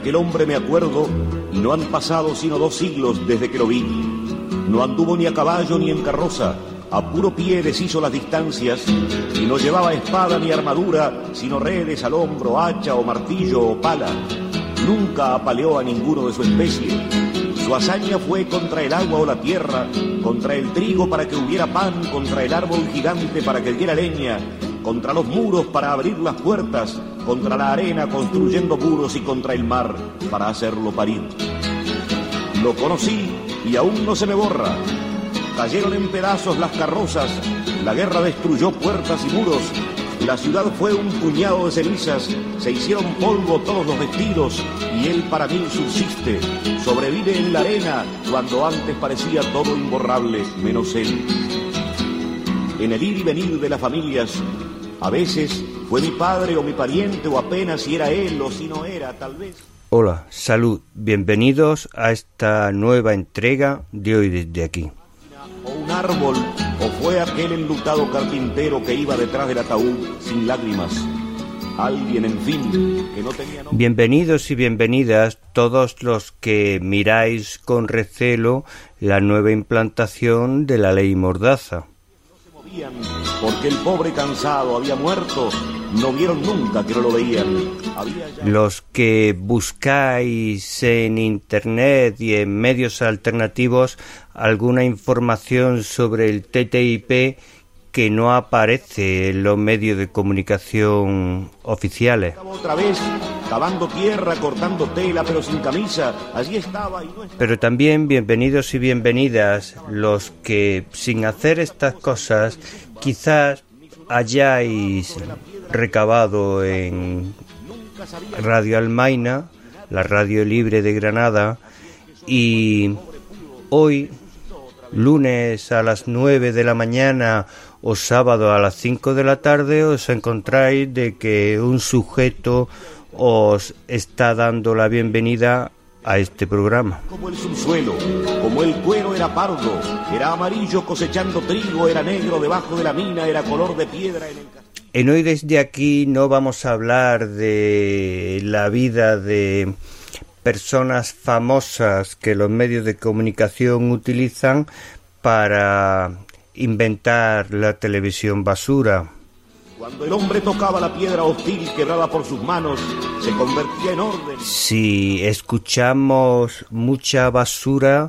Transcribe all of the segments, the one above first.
aquel hombre me acuerdo y no han pasado sino 2 siglos desde que lo vi. No anduvo ni a caballo ni en carroza, a puro pie deshizo las distancias y no llevaba espada ni armadura, sino redes al hombro, hacha o martillo o pala. Nunca apaleó a ninguno de su especie. Su hazaña fue contra el agua o la tierra, contra el trigo para que hubiera pan, contra el árbol gigante para que diera leña, contra los muros para abrir las puertas, contra la arena construyendo muros y contra el mar para hacerlo parir. Lo conocí y aún no se me borra. Cayeron en pedazos las carrozas, la guerra destruyó puertas y muros, la ciudad fue un puñado de cenizas, se hicieron polvo todos los vestidos y él para mí subsiste, sobrevive en la arena cuando antes parecía todo imborrable menos él. En el ir y venir de las familias, a veces fue mi padre o mi pariente o apenas si era él o si no era, tal vez. Hola, salud, bienvenidos a esta nueva entrega de Hoy Desde Aquí. O un árbol, o fue aquel enlutado carpintero que iba detrás del ataúd sin lágrimas. Alguien, en fin, que no tenía nombre. Bienvenidos y bienvenidas todos los que miráis con recelo la nueva implantación de la ley Mordaza. No se movían porque el pobre cansado había muerto. No vieron nunca que no lo veían. Los que buscáis en internet y en medios alternativos alguna información sobre el TTIP que no aparece en los medios de comunicación oficiales. Otra vez, cavando tierra, cortando tela, pero sin camisa, allí estaba y no estaba. Pero también bienvenidos y bienvenidas los que, sin hacer estas cosas, quizás hayáis recabado en Radio Almaina, la radio libre de Granada, y hoy, lunes a las 9 de la mañana o sábado a las 5 de la tarde, os encontráis de que un sujeto os está dando la bienvenida a este programa. Como el subsuelo, como el cuero era pardo, era amarillo cosechando trigo, era negro debajo de la mina, era color de piedra en el castillo. En Hoy Desde Aquí no vamos a hablar de la vida de personas famosas que los medios de comunicación utilizan para inventar la televisión basura. Cuando el hombre tocaba la piedra hostil quebrada por sus manos, se convertía en orden. Si escuchamos mucha basura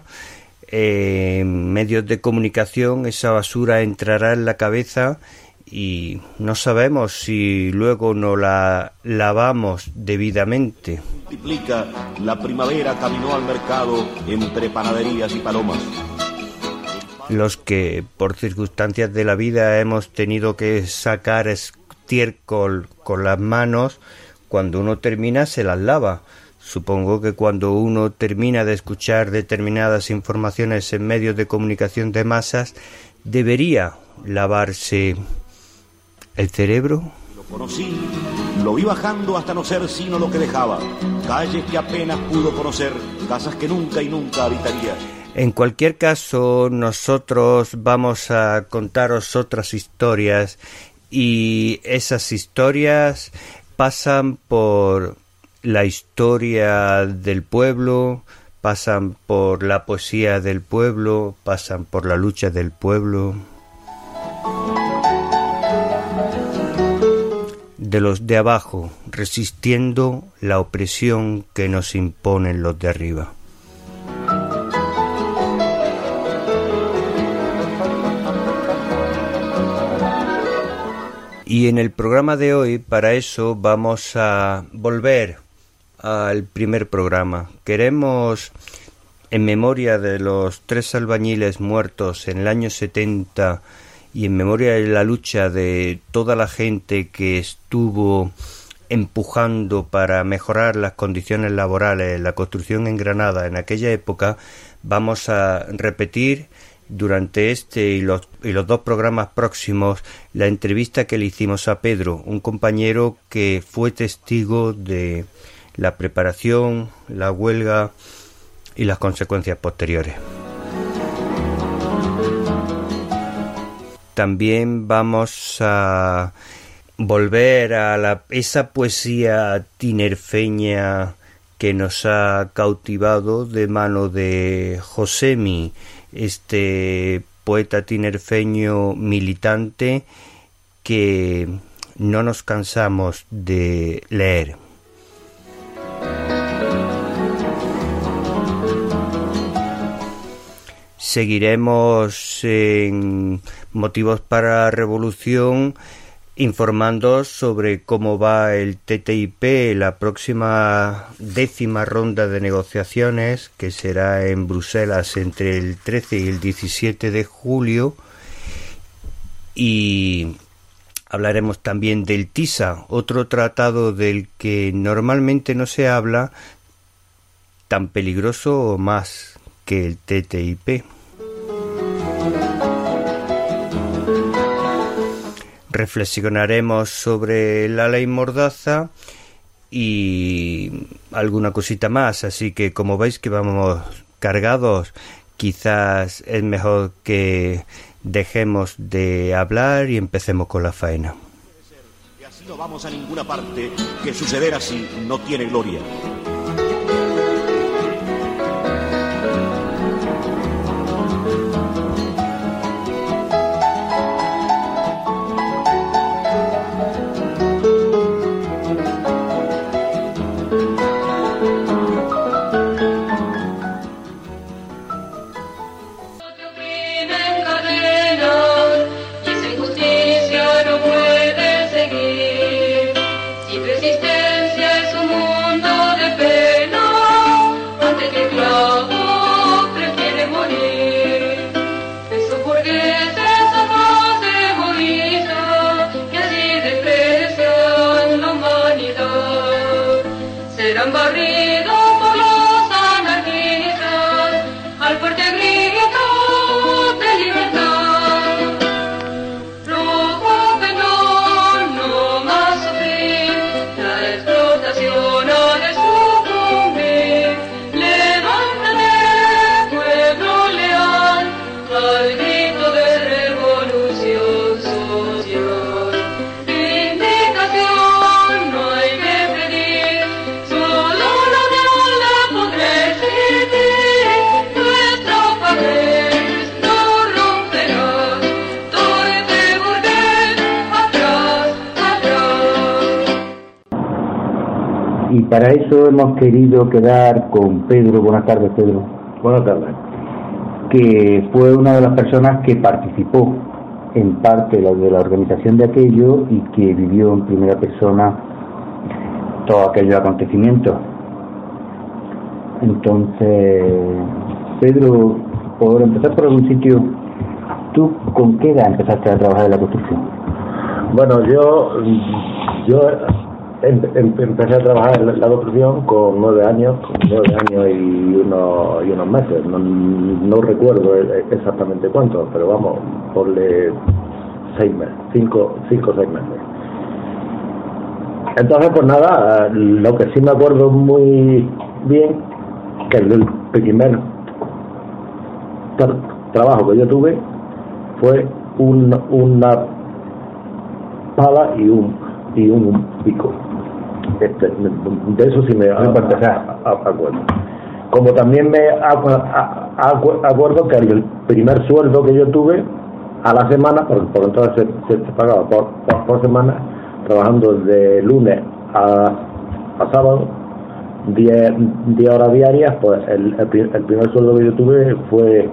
en medios de comunicación, esa basura entrará en la cabeza y no sabemos si luego no la lavamos debidamente. Multiplica, la primavera caminó al mercado entre panaderías y palomas. Los que por circunstancias de la vida hemos tenido que sacar estiércol con las manos, cuando uno termina se las lava. Supongo que cuando uno termina de escuchar determinadas informaciones en medios de comunicación de masas, debería lavarse el cerebro. Lo conocí, lo vi bajando hasta no ser sino lo que dejaba. Calles que apenas pudo conocer, casas que nunca y nunca habitaría. En cualquier caso, nosotros vamos a contaros otras historias y esas historias pasan por la historia del pueblo, pasan por la poesía del pueblo, pasan por la lucha del pueblo, de los de abajo, resistiendo la opresión que nos imponen los de arriba. Y en el programa de hoy, para eso, vamos a volver al primer programa. Queremos, en memoria de los 3 albañiles muertos en el año 70 y en memoria de la lucha de toda la gente que estuvo empujando para mejorar las condiciones laborales, la construcción en Granada en aquella época, vamos a repetir durante este y los 2 programas próximos la entrevista que le hicimos a Pedro, un compañero que fue testigo de la preparación, la huelga y las consecuencias posteriores. También vamos a volver a esa poesía tinerfeña que nos ha cautivado de mano de Josemi, este poeta tinerfeño militante que no nos cansamos de leer. Seguiremos en Motivos para la Revolución informando sobre cómo va el TTIP, la próxima 10ª ronda de negociaciones que será en Bruselas entre el 13 y el 17 de julio, y hablaremos también del TISA, otro tratado del que normalmente no se habla, tan peligroso o más que el TTIP. Reflexionaremos sobre la ley Mordaza y alguna cosita más, así que como veis que vamos cargados, quizás es mejor que dejemos de hablar y empecemos con la faena. Y así no vamos a ninguna parte, que suceder así no tiene gloria. Y para eso hemos querido quedar con Pedro. Buenas tardes, Pedro. Buenas tardes. Que fue una de las personas que participó en parte de la organización de aquello y que vivió en primera persona todos aquellos acontecimientos. Entonces, Pedro, por empezar por algún sitio, ¿tú con qué edad empezaste a trabajar en la construcción? Bueno, yo empecé a trabajar en la construcción con 9 años y unos meses. No recuerdo exactamente cuántos, pero vamos, ponle 6 meses, 5 o 6 meses. Entonces, pues nada, lo que sí me acuerdo muy bien, que el primer trabajo que yo tuve fue una pala y un pico. De eso sí me acuerdo. Como también me acuerdo que el primer sueldo que yo tuve a la semana, porque por entonces se pagaba por semana, trabajando de lunes a sábado, 10 horas diarias, pues el primer sueldo que yo tuve fue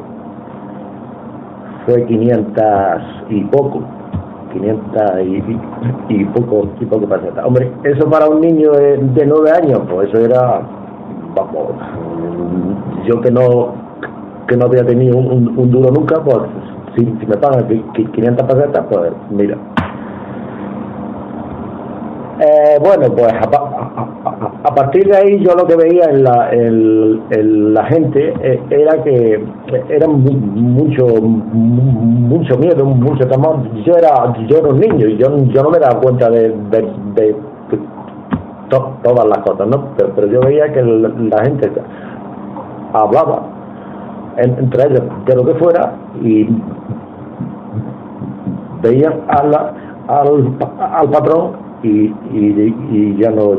500 y poco. 500 y poco pesetas. Hombre, eso para un niño de 9 años, pues eso era, vamos, yo que no había tenido un duro nunca, pues si me pagan 500 pesetas, pues mira. Bueno, pues a partir de ahí yo lo que veía en la gente era que era mucho miedo, mucho temor. Yo era un niño y yo no me daba cuenta de todas las cosas, ¿no? Pero yo veía que la gente hablaba entre ellos de lo que fuera y veían al patrón y ya no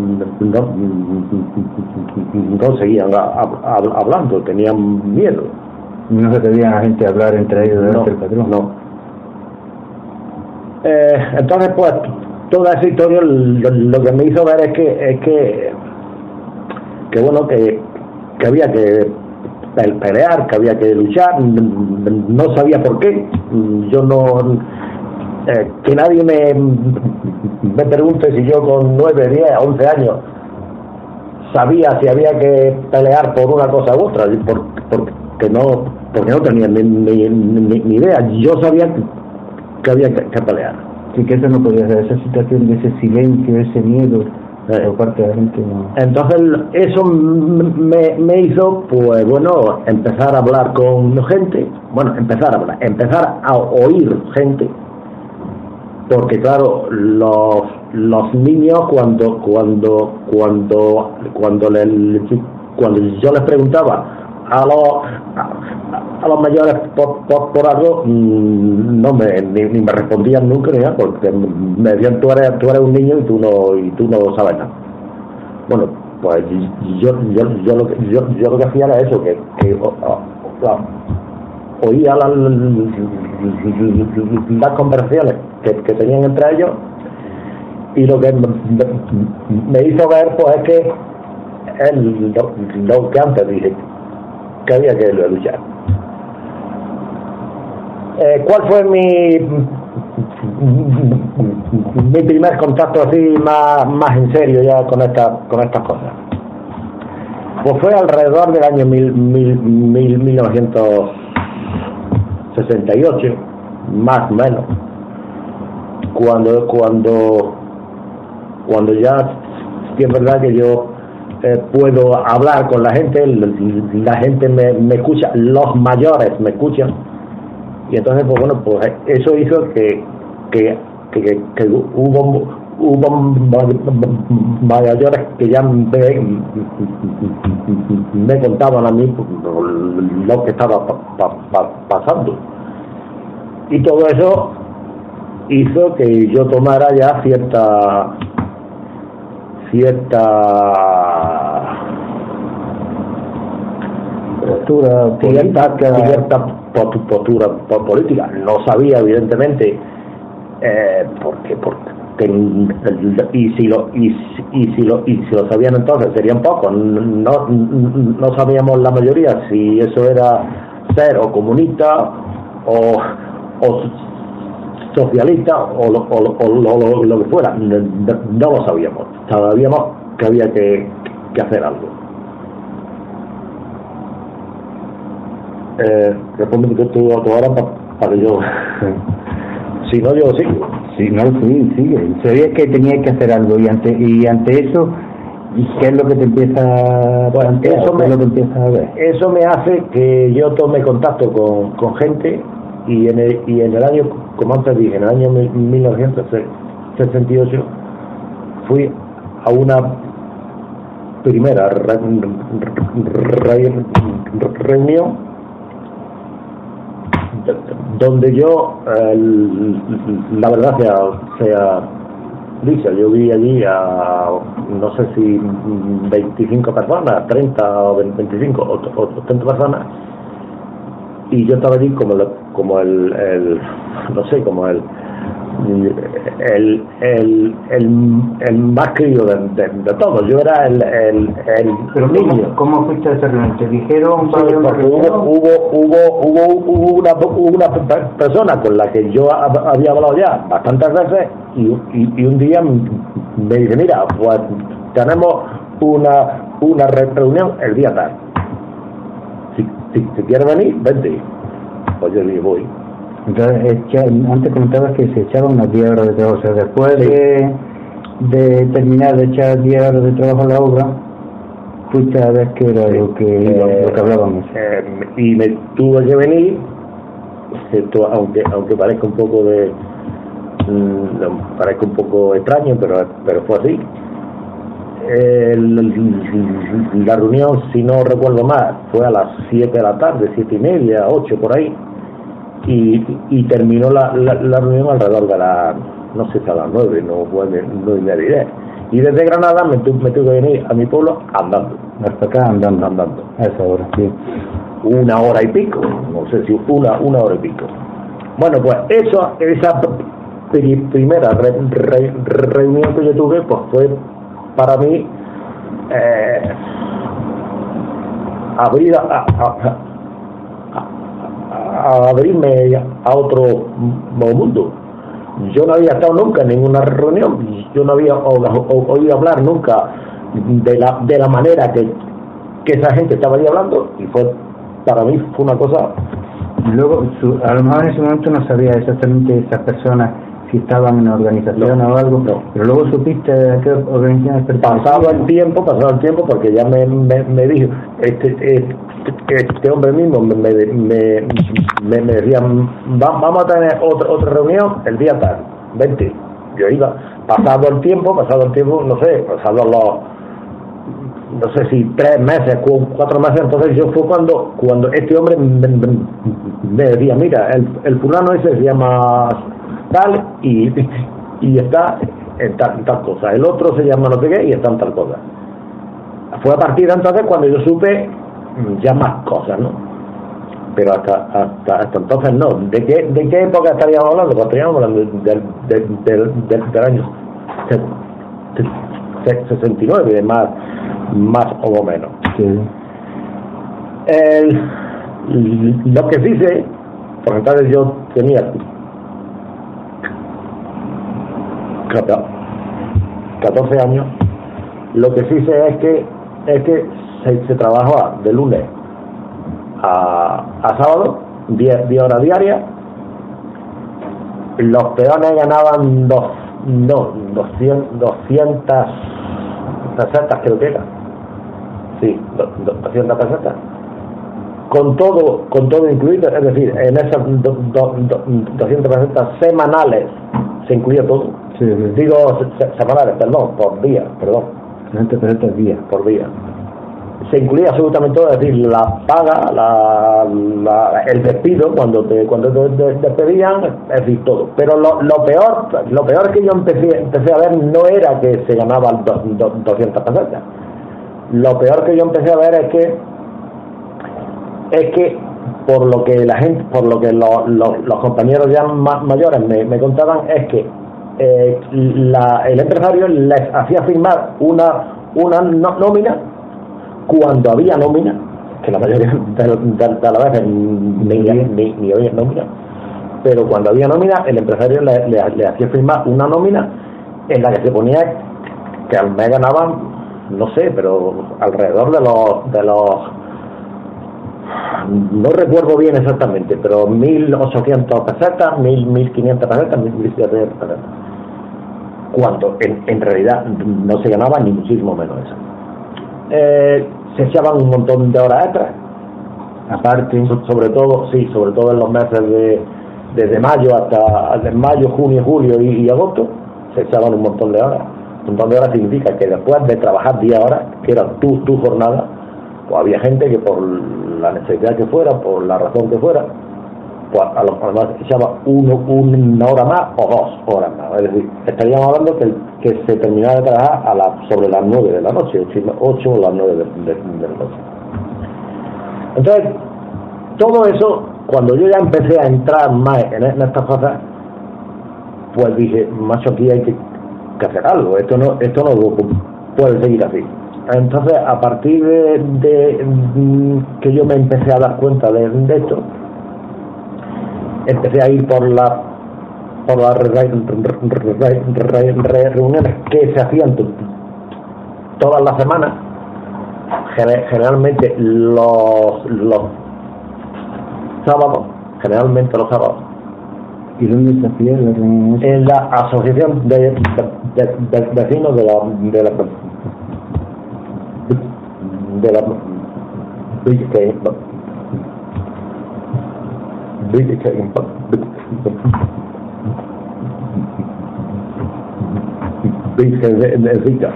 seguían hablando, tenían miedo. No se atrevían a gente a hablar entre ellos delante del patrón. No. Entonces, pues, toda esa historia lo que me hizo ver es que bueno, que había que pelear, que había que luchar. No sabía por qué. Yo no... que nadie me pregunte si yo con 9, 10, 11 años sabía si había que pelear por una cosa u otra, porque no tenía ni idea. Yo sabía que había que pelear. Sí, que eso no podía ser, esa situación de ese silencio, ese miedo por parte de la gente. No. Entonces eso me hizo, pues bueno, empezar a hablar con gente, empezar a oír gente, porque claro, los niños cuando yo les preguntaba a los mayores por algo, no ni me respondían nunca ni nada, porque me decían tú eres un niño y tú no sabes nada. Bueno, pues yo lo que hacía era eso, que oía las conversaciones que tenían entre ellos, y lo que me hizo ver, pues, es que lo que antes dije, que había que luchar. ¿Cuál fue mi primer contacto así más en serio ya con estas cosas? Pues fue alrededor del año 1968, más o menos, cuando ya, sí es verdad que yo puedo hablar con la gente me escucha, los mayores me escuchan, y entonces, pues bueno, pues eso hizo que hubo mayores que ya me contaban a mí lo que estaba pasando, y todo eso hizo que yo tomara ya cierta postura política. No sabía, evidentemente, porque y si lo sabían entonces serían pocos. No sabíamos la mayoría si eso era ser o comunista o socialista o lo que fuera. No lo sabíamos. Sabíamos que había que hacer algo. Responde tú ahora para que yo... Si no, yo sigo. Si no, sí, sigue. Sabías que tenías que hacer algo, y ante eso, ¿qué es lo que te empieza a plantear? ¿Qué es lo que empiezas a ver? Eso me hace que yo tome contacto con gente, y en el año, como antes dije, en el año 1968 fui a una primera reunión donde yo, la verdad sea dicha, yo vi allí a, no sé si 25 personas, 30 o 25 o 30 personas, y yo estaba allí como el más crío de todos. Yo era el niño. ¿Cómo fuiste a esa reunión? ¿Te dijeron? Sí, porque hubo una persona con la que yo había hablado ya bastantes veces, y un día me dice, mira, pues tenemos una reunión el día tal. Si quieres venir, vente. Pues yo dije, voy. Entonces, antes comentabas que se echaban unas 10 horas de trabajo, o sea, después sí. de terminar de echar 10 horas de trabajo a la obra, fuiste a ver qué era lo que hablábamos. Y me tuve que venir, aunque parezca un poco extraño, pero fue así. La reunión, si no recuerdo mal, fue a las 7 de la tarde, 7:30, 8 por ahí, y terminó la reunión alrededor no sé si a las 9, no fue 9:30. Y desde Granada me tuve que venir a mi pueblo andando. Hasta acá andando. A esa hora, sí. 1 hora y pico, no sé si una hora y pico. Bueno, pues esa primera reunión que yo tuve, pues fue para mí abrirme a otro mundo. Yo no había estado nunca en ninguna reunión, yo no había oído hablar nunca de la manera que esa gente estaba ahí hablando, y para mí fue una cosa. Luego, a lo mejor en ese momento no sabía exactamente esas personas si estaban en una organización o algo, pero luego supiste a qué organización pertenecían. Pasado el tiempo, porque ya me dijo, este hombre mismo me decía, vamos a tener otra reunión el día tal, 20. Yo iba, pasado el tiempo, no sé, no sé si 3 meses, 4 meses, entonces yo fue cuando este hombre me decía, mira, el fulano ese se llama tal y está en tal cosa, el otro se llama no sé qué y está en tal cosa. Fue a partir de entonces cuando yo supe ya más cosas, ¿no? Pero hasta entonces no. ¿De qué época estaríamos hablando? Pues estaríamos hablando del año 69, más o menos. Sí. Lo que sí sé, por entonces yo tenía 14 años, lo que sí sé es que se trabajaba de lunes a sábado, 10 horas diarias. Los peones ganaban 200 pesetas, creo que era. Sí, 200 pesetas. Con todo incluido, es decir, en esas 200 pesetas semanales se incluía todo. Sí. Digo semanales, por día. 200 pesetas día. Por día. Se incluía absolutamente todo, es decir, la paga, el despido cuando te despedían, es decir, todo. Pero lo peor que yo empecé a ver no era que se ganaban 200 pesetas. Lo peor que yo empecé a ver es que por lo que los compañeros ya mayores me contaban, es que el empresario les hacía firmar una nómina cuando había nómina, que la mayoría de las veces ni había nómina, pero cuando había nómina el empresario le hacía firmar una nómina en la que se ponía que al mes ganaban, no sé, pero alrededor de los no recuerdo bien exactamente, pero 1.800 pesetas, 1.500 pesetas, 1.600 pesetas, cuando en realidad no se ganaba ni muchísimo menos eso. Se echaban un montón de horas extras, aparte, sobre todo en los meses desde mayo hasta mayo, junio, julio y agosto, se echaban un montón de horas. Un montón de horas significa que después de trabajar 10 horas, que era tu jornada, pues había gente que por la necesidad que fuera, por la razón que fuera, pues a lo mejor echaba una hora más o 2 horas más. Es decir, estaríamos hablando que se terminaba de trabajar sobre las 9 de la noche, 8 o las 9 de la noche. Entonces, todo eso, cuando yo ya empecé a entrar más en estas cosas, pues dije, macho, aquí hay que hacer algo, esto no puede seguir así. Entonces, a partir de que yo me empecé a dar cuenta de esto, empecé a ir por las reuniones que se hacían todas las semanas, generalmente los sábados. ¿Y dónde se hacía la reunión? En la asociación de vecinos de la Rica.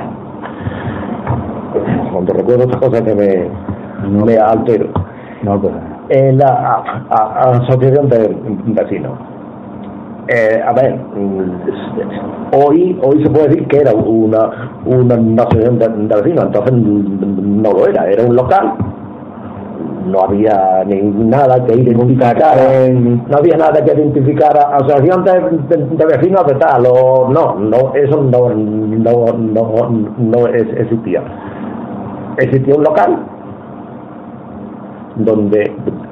Cuando recuerdo estas cosas que me altero. No, pues. En la asociación de vecinos. A ver, hoy se puede decir que era una asociación de vecinos, entonces no lo era un local. No había nada que identificar, no había nada que identificar a asociación de vecinos de tal, o no, eso no existía. Existía un local donde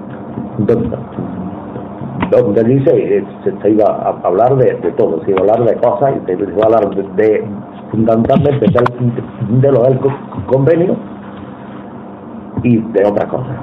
allí se iba a hablar de todo, se iba a hablar de cosas, y se iba a hablar de fundamentalmente de lo del convenio y de otras cosas.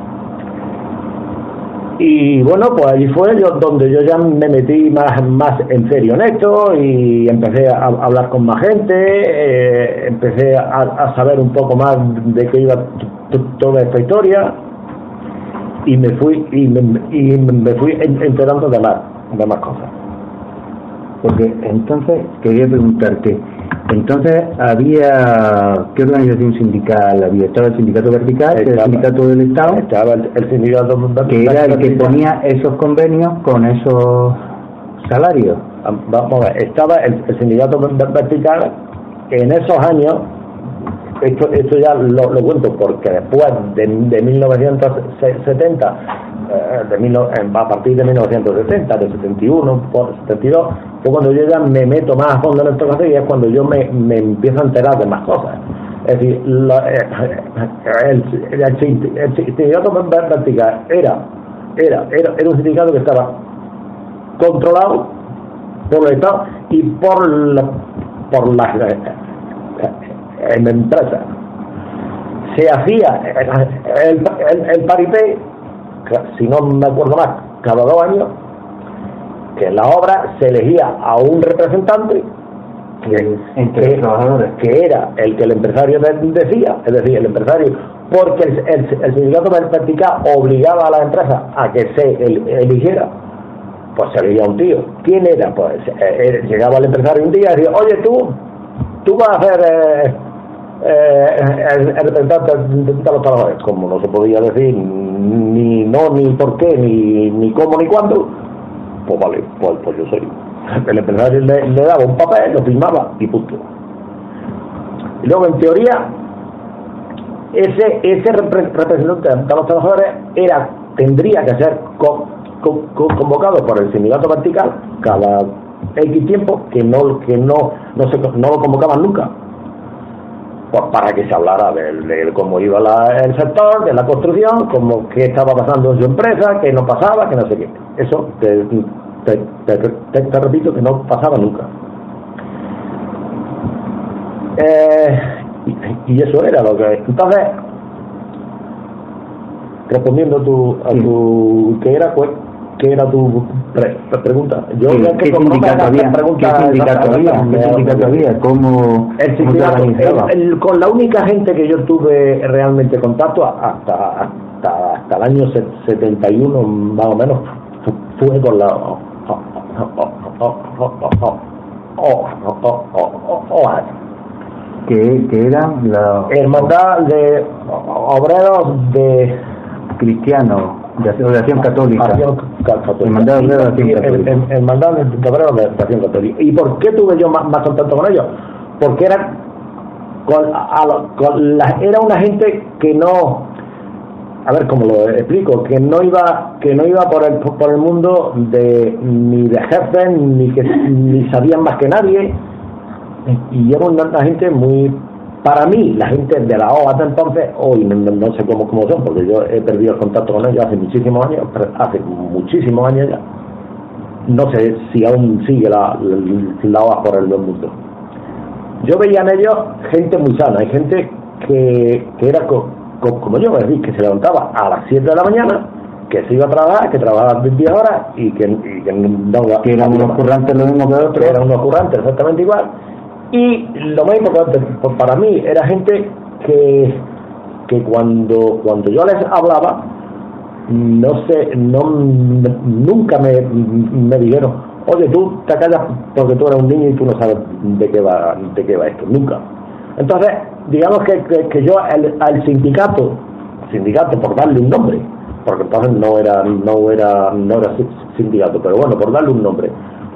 Y bueno, pues allí fue donde yo ya me metí más en serio en esto, y empecé a hablar con más gente, empecé a saber un poco más de qué iba toda esta historia, y me fui enterando de más cosas. Porque entonces quería preguntarte, entonces había, ¿qué organización sindical había? ¿Estaba el sindicato vertical, el sindicato del Estado? Estaba el sindicato que era el que ponía esos convenios con esos salarios. Vamos a ver, estaba el sindicato vertical. En esos años, esto ya lo cuento porque después de 1970, a partir de 1970, del 71 por 72, fue cuando yo ya me meto más a fondo en esta cosa, y es cuando yo me empiezo a enterar de más cosas. Es decir, el sindicato vertical era un sindicato que estaba controlado por el Estado y por las empresas. Se hacía el paripé, si no me acuerdo más, cada 2 años, que en la obra se elegía a un representante entre los trabajadores, que era el que el empresario decía, es decir, el empresario, porque el sindicato vertical obligaba a las empresas a que se eligiera, pues se elegía un tío. ¿Quién era? Pues llegaba el empresario un día y decía, oye, tú vas a ser el representante de los trabajadores. Como no se podía decir ni no, ni por qué, ni cómo, ni cuándo, pues vale, pues yo soy. El empresario le daba un papel, lo firmaba y punto. Y luego, en teoría, ese representante de los trabajadores tendría que ser convocado por el sindicato vertical cada X tiempo, que no lo convocaban nunca, pues para que se hablara de cómo iba el sector, de la construcción, como qué estaba pasando en su empresa, qué no pasaba, que no sé qué. Eso te repito que no pasaba nunca. Y eso era lo que. Entonces, respondiendo a tu ¿qué era tu pregunta? Yo ¿Qué sindicato había? ¿Cómo el sindicato? Con la única gente que yo tuve realmente contacto hasta el año 71 más o menos fue con la que eran la Hermandad de Obreros de Cristianos de Acción Católica. Hermandad de Obreros de Acción Católica. ¿Y por qué tuve yo más contacto con ellos? Porque era era una gente que no, a ver cómo lo explico, que no iba por el mundo ni de jefes, ni sabían más que nadie, y era una gente muy, para mí, la gente de la OA hasta entonces, hoy no sé cómo son, porque yo he perdido el contacto con ellos hace muchísimos años ya. No sé si aún sigue la OA por el mundo. Yo veía en ellos gente muy sana, hay gente que era como yo, es decir, que se levantaba a las 7 de la mañana, que se iba a trabajar, que trabajaba 20 horas y que eran unos currantes lo mismo que otros. Eran unos currantes exactamente igual. Y lo más importante para mí era gente que cuando yo les hablaba, nunca me dijeron, oye, tú te callas porque tú eres un niño y tú no sabes de qué va esto, nunca. Entonces, digamos que yo al sindicato, por darle un nombre, porque entonces no era sindicato, pero bueno, por darle un nombre,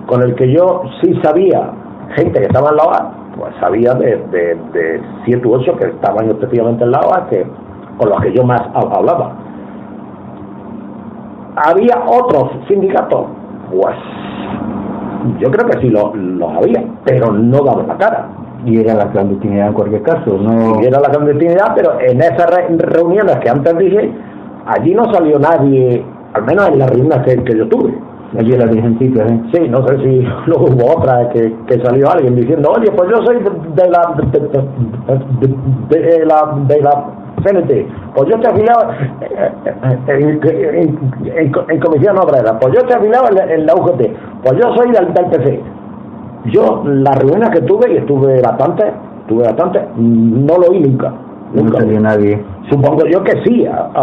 con el que yo sí sabía, gente que estaba en la OA, pues sabía de 7 u 8 que estaban efectivamente en la OA, con los que yo más hablaba. ¿Había otros sindicatos? Pues yo creo que sí los había, pero no daban la cara. Y era la clandestinidad en cualquier caso, ¿no? Y era la clandestinidad, pero en esas reuniones que antes dije, allí no salió nadie, al menos en las reuniones que yo tuve. Allí en la Virgencita, ¿eh? Sí, no sé si luego hubo otra que salió alguien diciendo, oye, pues yo soy de la CNT, pues yo estoy afiliado en Comisión Obrera, pues yo estoy afiliado en la UGT, pues yo soy del PC. Yo, las reuniones que tuve, y estuve bastante, no lo oí nunca. No salió nadie. Supongo yo que sí,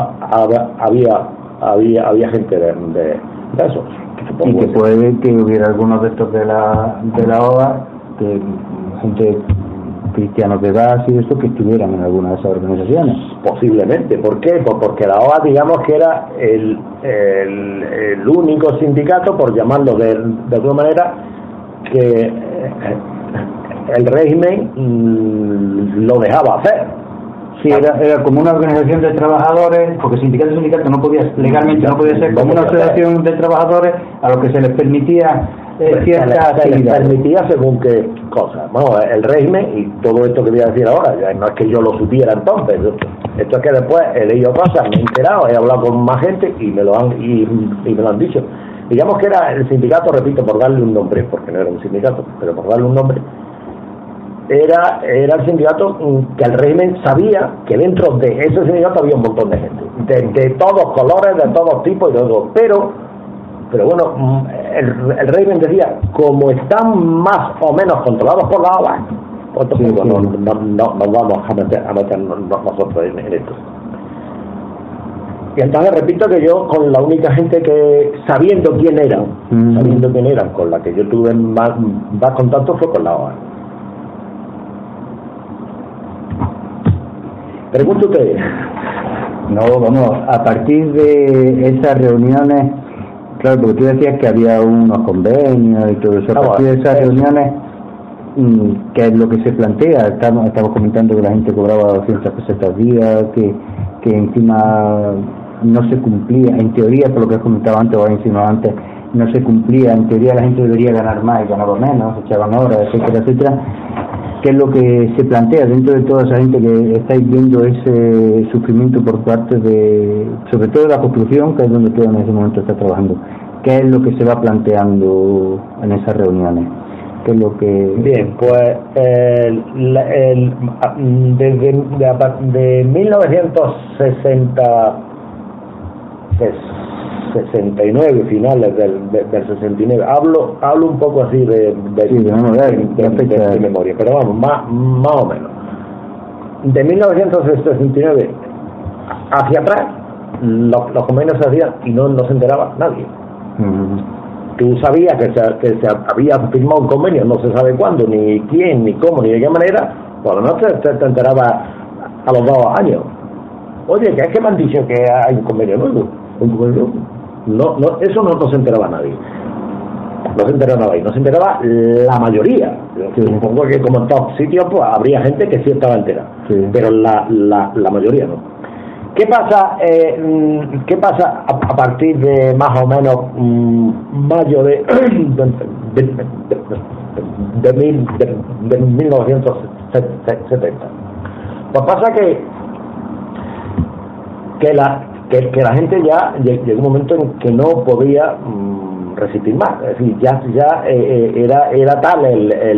había gente de eso. Y que puede que hubiera algunos de estos de la OA, que gente cristianos de base y eso, que estuvieran en alguna de esas organizaciones. Posiblemente. ¿Por qué? Pues porque la OA, digamos que era el único sindicato, por llamarlo de alguna manera, que el régimen lo dejaba hacer. Sí, era como una organización de trabajadores, porque sindicato no podía, legalmente no podía ser como una asociación de trabajadores a los que se les permitía ciertas actividades. Se les permitía según qué cosas. Bueno, el régimen, y todo esto que voy a decir ahora, ya no es que yo lo supiera entonces, esto es que después he leído cosas, me he enterado, he hablado con más gente y me lo han dicho. Digamos que era el sindicato, repito, por darle un nombre, porque no era un sindicato, pero por darle un nombre, era el sindicato que el régimen sabía que dentro de ese sindicato había un montón de gente, de todos colores, de todos tipos y de todo, pero bueno, el régimen decía, como están más o menos controlados por la OA, pues no vamos a meter nosotros en esto. Y entonces repito que yo, con la única gente que, sabiendo quién eran, con la que yo tuve más contacto, fue con la OA. Pregunto usted. No, vamos, a partir de esas reuniones, claro, porque tú decías que había unos convenios y todo eso, a partir de esas reuniones, ¿qué es lo que se plantea? Estamos comentando que la gente cobraba 200 pesetas al día, que encima no se cumplía, en teoría, por lo que has comentado antes o has insinuado antes, no se cumplía, en teoría la gente debería ganar más y ganaba menos, echaban horas, etcétera. ¿Qué es lo que se plantea dentro de toda esa gente que estáis viendo ese sufrimiento por parte de, sobre todo de la construcción, que es donde tú en ese momento estás trabajando? ¿Qué es lo que se va planteando en esas reuniones? ¿Qué es lo que...? Bien, pues de 1969, finales del 69, hablo un poco así de memoria, pero vamos, más o menos. De 1969 hacia atrás, los convenios se hacían y no se enteraba nadie. Tú sabías que se había firmado un convenio, no se sabe cuándo, ni quién, ni cómo, ni de qué manera, por lo menos te enteraba a los 2 años. Oye, que es que me han dicho que hay un convenio nuevo. No, eso no se enteraba nadie. No se enteraba nadie, no se enteraba la mayoría. Supongo que como en todos sitios pues habría gente que sí estaba entera, pero la mayoría no. ¿Qué pasa a partir de más o menos mayo de 1970? Pues pasa que la gente ya llegó un momento en que no podía resistir más. Es decir, ya era tal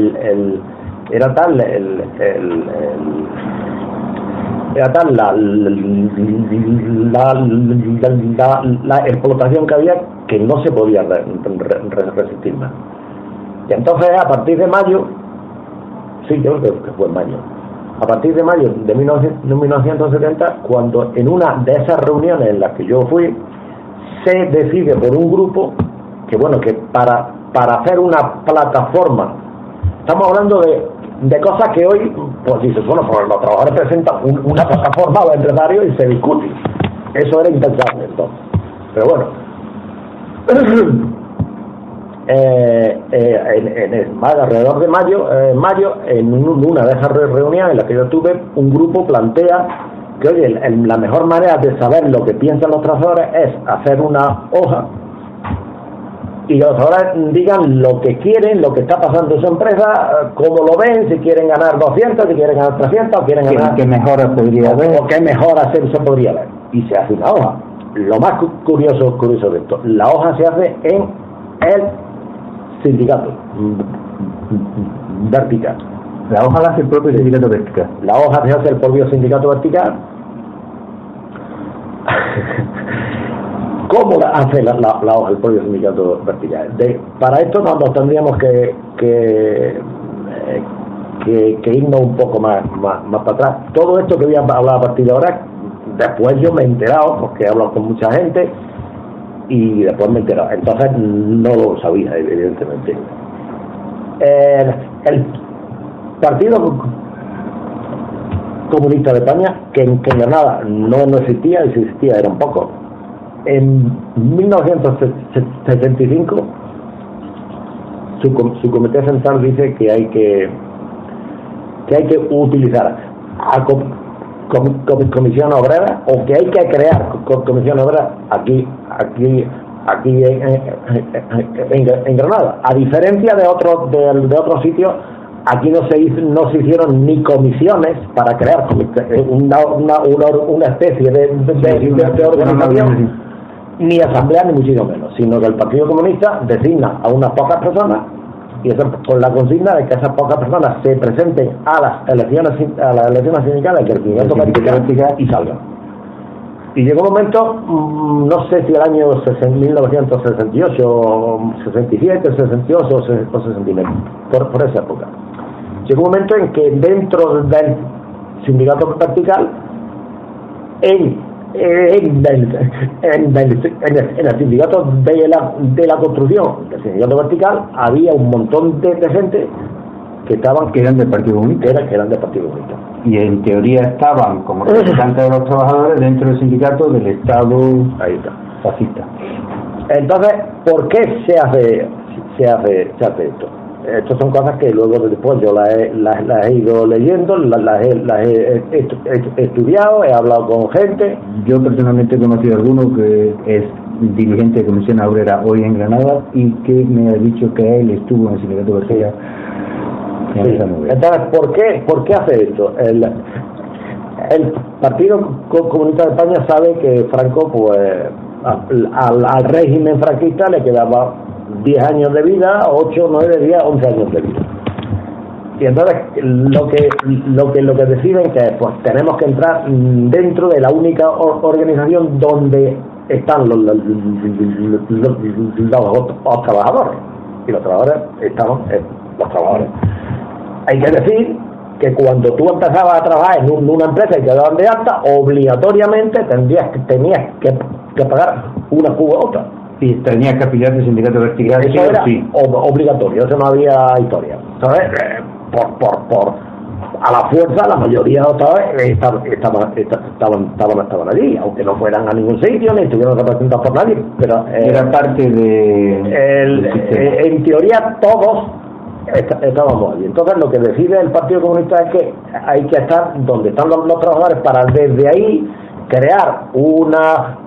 la explotación que había, que no se podía resistir más. Y entonces a partir de mayo, sí, yo creo que fue en mayo, a partir de mayo de 1970, cuando en una de esas reuniones en las que yo fui, se decide por un grupo que para hacer una plataforma, estamos hablando de cosas que hoy, pues dices, pues los trabajadores presentan una plataforma a los empresarios y se discute. Eso era impensable entonces. Pero bueno, alrededor de mayo, en una de esas reuniones en la que yo estuve, un grupo plantea que, oye, la mejor manera de saber lo que piensan los trabajadores es hacer una hoja y los trabajadores digan lo que quieren, lo que está pasando en su empresa, cómo lo ven, si quieren ganar 200, si quieren ganar 300, o quieren ganar... ¿Qué mejoras podría haber? O qué mejoras se podría haber. Y se hace una hoja. Lo más curioso de esto, la hoja se hace en el sindicato vertical. La hoja la hace el propio sindicato vertical. La hoja se hace el propio sindicato vertical. ¿Cómo hace la hoja el propio sindicato vertical? Para esto nos tendríamos que irnos un poco más para atrás. Todo esto que voy a hablar a partir de ahora, después yo me he enterado, porque he hablado con mucha gente, y después me he enterado. Entonces no lo sabía, evidentemente. El Partido Comunista de España, que en Granada no existía, y si existía eran pocos, en 1975 su comité central dice que hay que utilizar a comisión obrera, o que hay que crear comisión obrera aquí en Granada. A diferencia de otros sitios, aquí no se hicieron ni comisiones para crear una especie de organización, ni asamblea, ni muchísimo menos, sino que el Partido Comunista designa a unas pocas personas, y eso con la consigna de que esas pocas personas se presenten a las elecciones sindicales del sindicato vertical y salgan. Y llegó un momento, no sé si el año 1968, 67, 68 o 69, por esa época, llegó un momento en que dentro del sindicato vertical, en el sindicato de la construcción, del sindicato vertical, había un montón de gente que eran del Partido Comunista. Que eran del Partido Comunista. Y en teoría estaban como representantes de los trabajadores dentro del sindicato del Estado fascista. Entonces, ¿por qué se hace esto? Estas son cosas que luego después yo las he ido leyendo, las he estudiado, he hablado con gente. Yo personalmente he conocido a alguno que es dirigente de Comisión Obrera hoy en Granada y que me ha dicho que él estuvo en el sindicato vertical. Sí. Entonces, ¿por qué hace esto? El Partido Comunista de España sabe que Franco, pues, al régimen franquista le quedaba 10 años de vida, 8, 9, 10, 11 años de vida. Y entonces lo que deciden que pues tenemos que entrar dentro de la única organización donde están los trabajadores. Y los trabajadores estamos los trabajadores. Hay que decir que cuando tú empezabas a trabajar en una empresa y te daban de alta, obligatoriamente tenías que pagar una cuota. Sí, tenías que afiliarte al sindicato vertical. Eso era obligatorio, eso no había historia. Entonces, a la fuerza, la mayoría otra vez estaban allí, aunque no fueran a ningún sitio, ni estuvieran representados por nadie, pero era parte en teoría todos estábamos allí. Entonces lo que decide el Partido Comunista es que hay que estar donde están los trabajadores para desde ahí crear una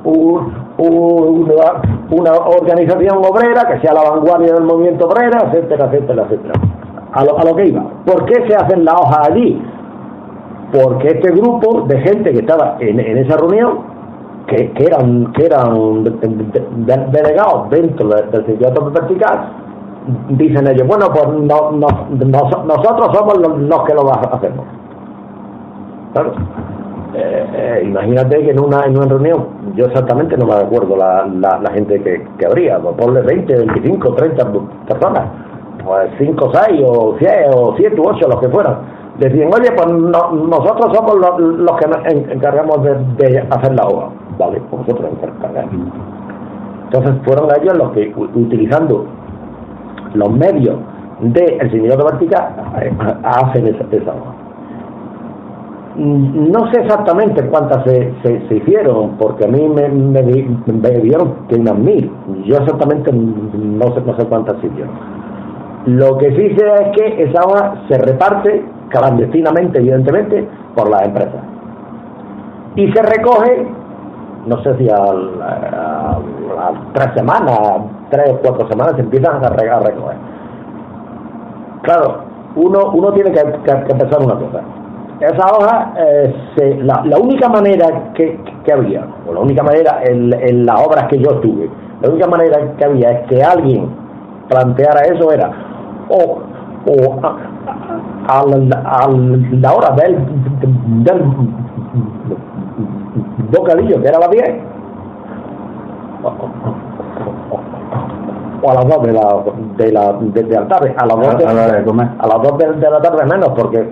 organización obrera que sea la vanguardia del movimiento obrero, etcétera. A lo que iba. ¿Por qué se hacen las hojas allí? Porque este grupo de gente que estaba en esa reunión, que eran delegados dentro del sindicato vertical, dicen ellos, bueno, pues nosotros somos los que lo hacemos. Claro. Imagínate que en una reunión, yo exactamente no me acuerdo la gente que habría, pues ponle 20, 25, 30 personas, pues 5, 6 o 10 o 7 u 8, los que fueran, decían, oye, pues nosotros somos los que nos encargamos de hacer la obra. Vale, pues nosotros nos encargamos. Entonces fueron ellos los que, utilizando los medios del sindicato vertical, hacen esa obra. No sé exactamente cuántas se hicieron, porque a mí me dieron que unas 1000. Yo exactamente no sé cuántas se hicieron. Lo que sí sé es que esa hoja se reparte clandestinamente, evidentemente, por las empresas. Y se recoge, no sé si a 3 semanas, 3 o 4 semanas se empiezan a recoger. Claro, uno tiene que pensar una cosa. Esa hoja, la única manera que había, o la única manera en las obras que yo estuve, la única manera que había es que alguien planteara eso era a la hora del bocadillo, que era a las 10, o a las 2 de la tarde, a las 2 de la tarde menos, porque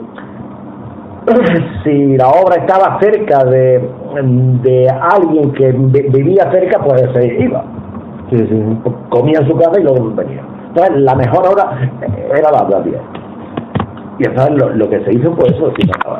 si la obra estaba cerca de alguien que vivía cerca, pues se iba. Sí. Comía en su casa y luego venía. Entonces, la mejor hora era las 10. Y entonces lo que se hizo fue eso.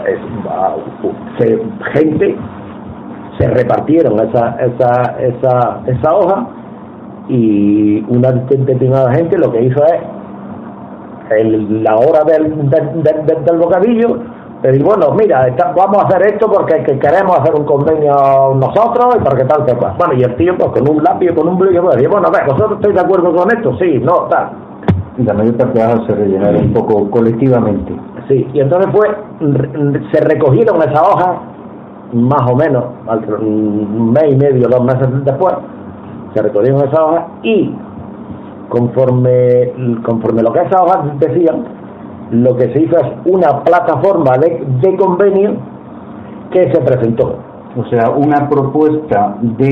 Gente se repartieron esa hoja, y una determinada gente lo que hizo es la hora del bocadillo. Pero bueno, mira, vamos a hacer esto porque queremos hacer un convenio nosotros y porque tal que cual. Bueno, y el tío pues con un lápiz, con un brillo, pues decía, bueno, a ver, ¿vosotros estáis de acuerdo con esto? Sí, no, tal. Y la mayor parte de las se rellenaron un poco colectivamente. Sí, y entonces se recogieron esas hojas, más o menos, un mes y medio, 2 meses después, se recogieron esas hojas y conforme lo que esas hojas decían, lo que se hizo es una plataforma de convenio que se presentó. O sea, una propuesta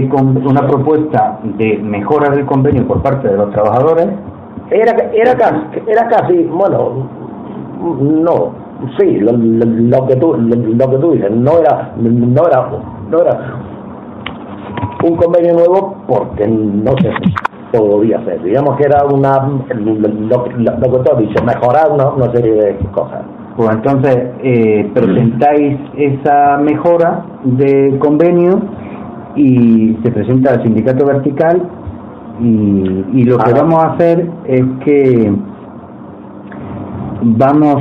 de mejora del convenio por parte de los trabajadores. Era casi, bueno, no, sí, lo que tú dices, no era un convenio nuevo, porque no se podía hacer. Digamos que era lo que tú has dicho, mejorar una serie de cosas. Pues entonces presentáis esa mejora de convenio y se presenta al sindicato vertical, y lo que vamos a hacer es que vamos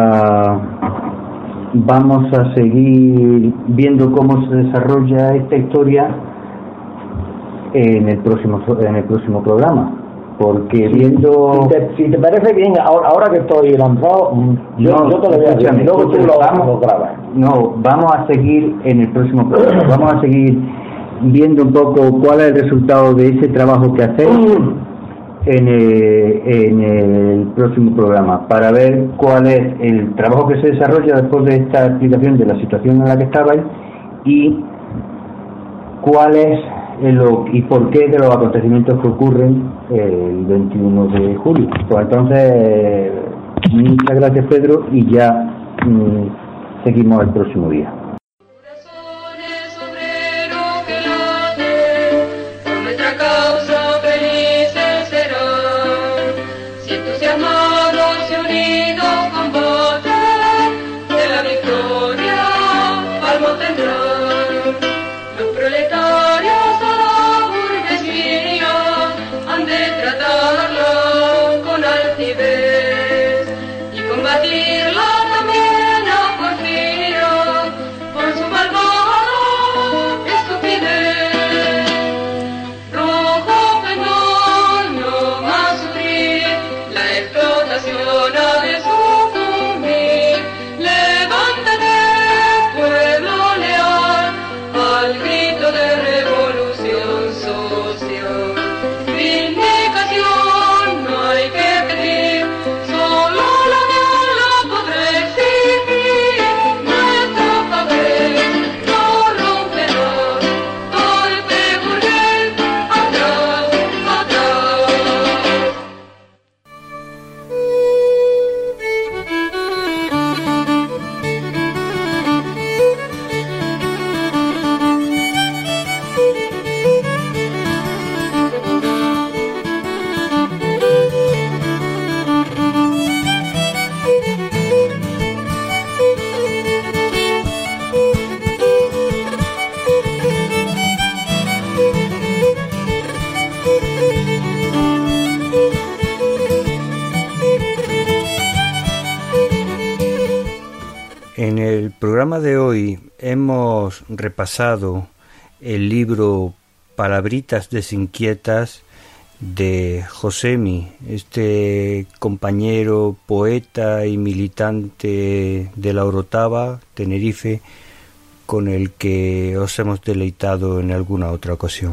a seguir viendo cómo se desarrolla esta historia en el próximo programa, porque viendo si te parece bien, ahora que estoy lanzado, yo te lo voy a decir, luego tú lo grabas. No, vamos a seguir en el próximo programa. Vamos a seguir viendo un poco cuál es el resultado de ese trabajo que hacemos en el próximo programa, para ver cuál es el trabajo que se desarrolla después de esta explicación de la situación en la que estabais, y cuál es y por qué de los acontecimientos que ocurren el 21 de julio. Pues entonces, muchas gracias, Pedro, y ya seguimos el próximo día. En el programa de hoy hemos repasado el libro Palabritas desinquietas de Josemi, este compañero poeta y militante de la Orotava, Tenerife, con el que os hemos deleitado en alguna otra ocasión.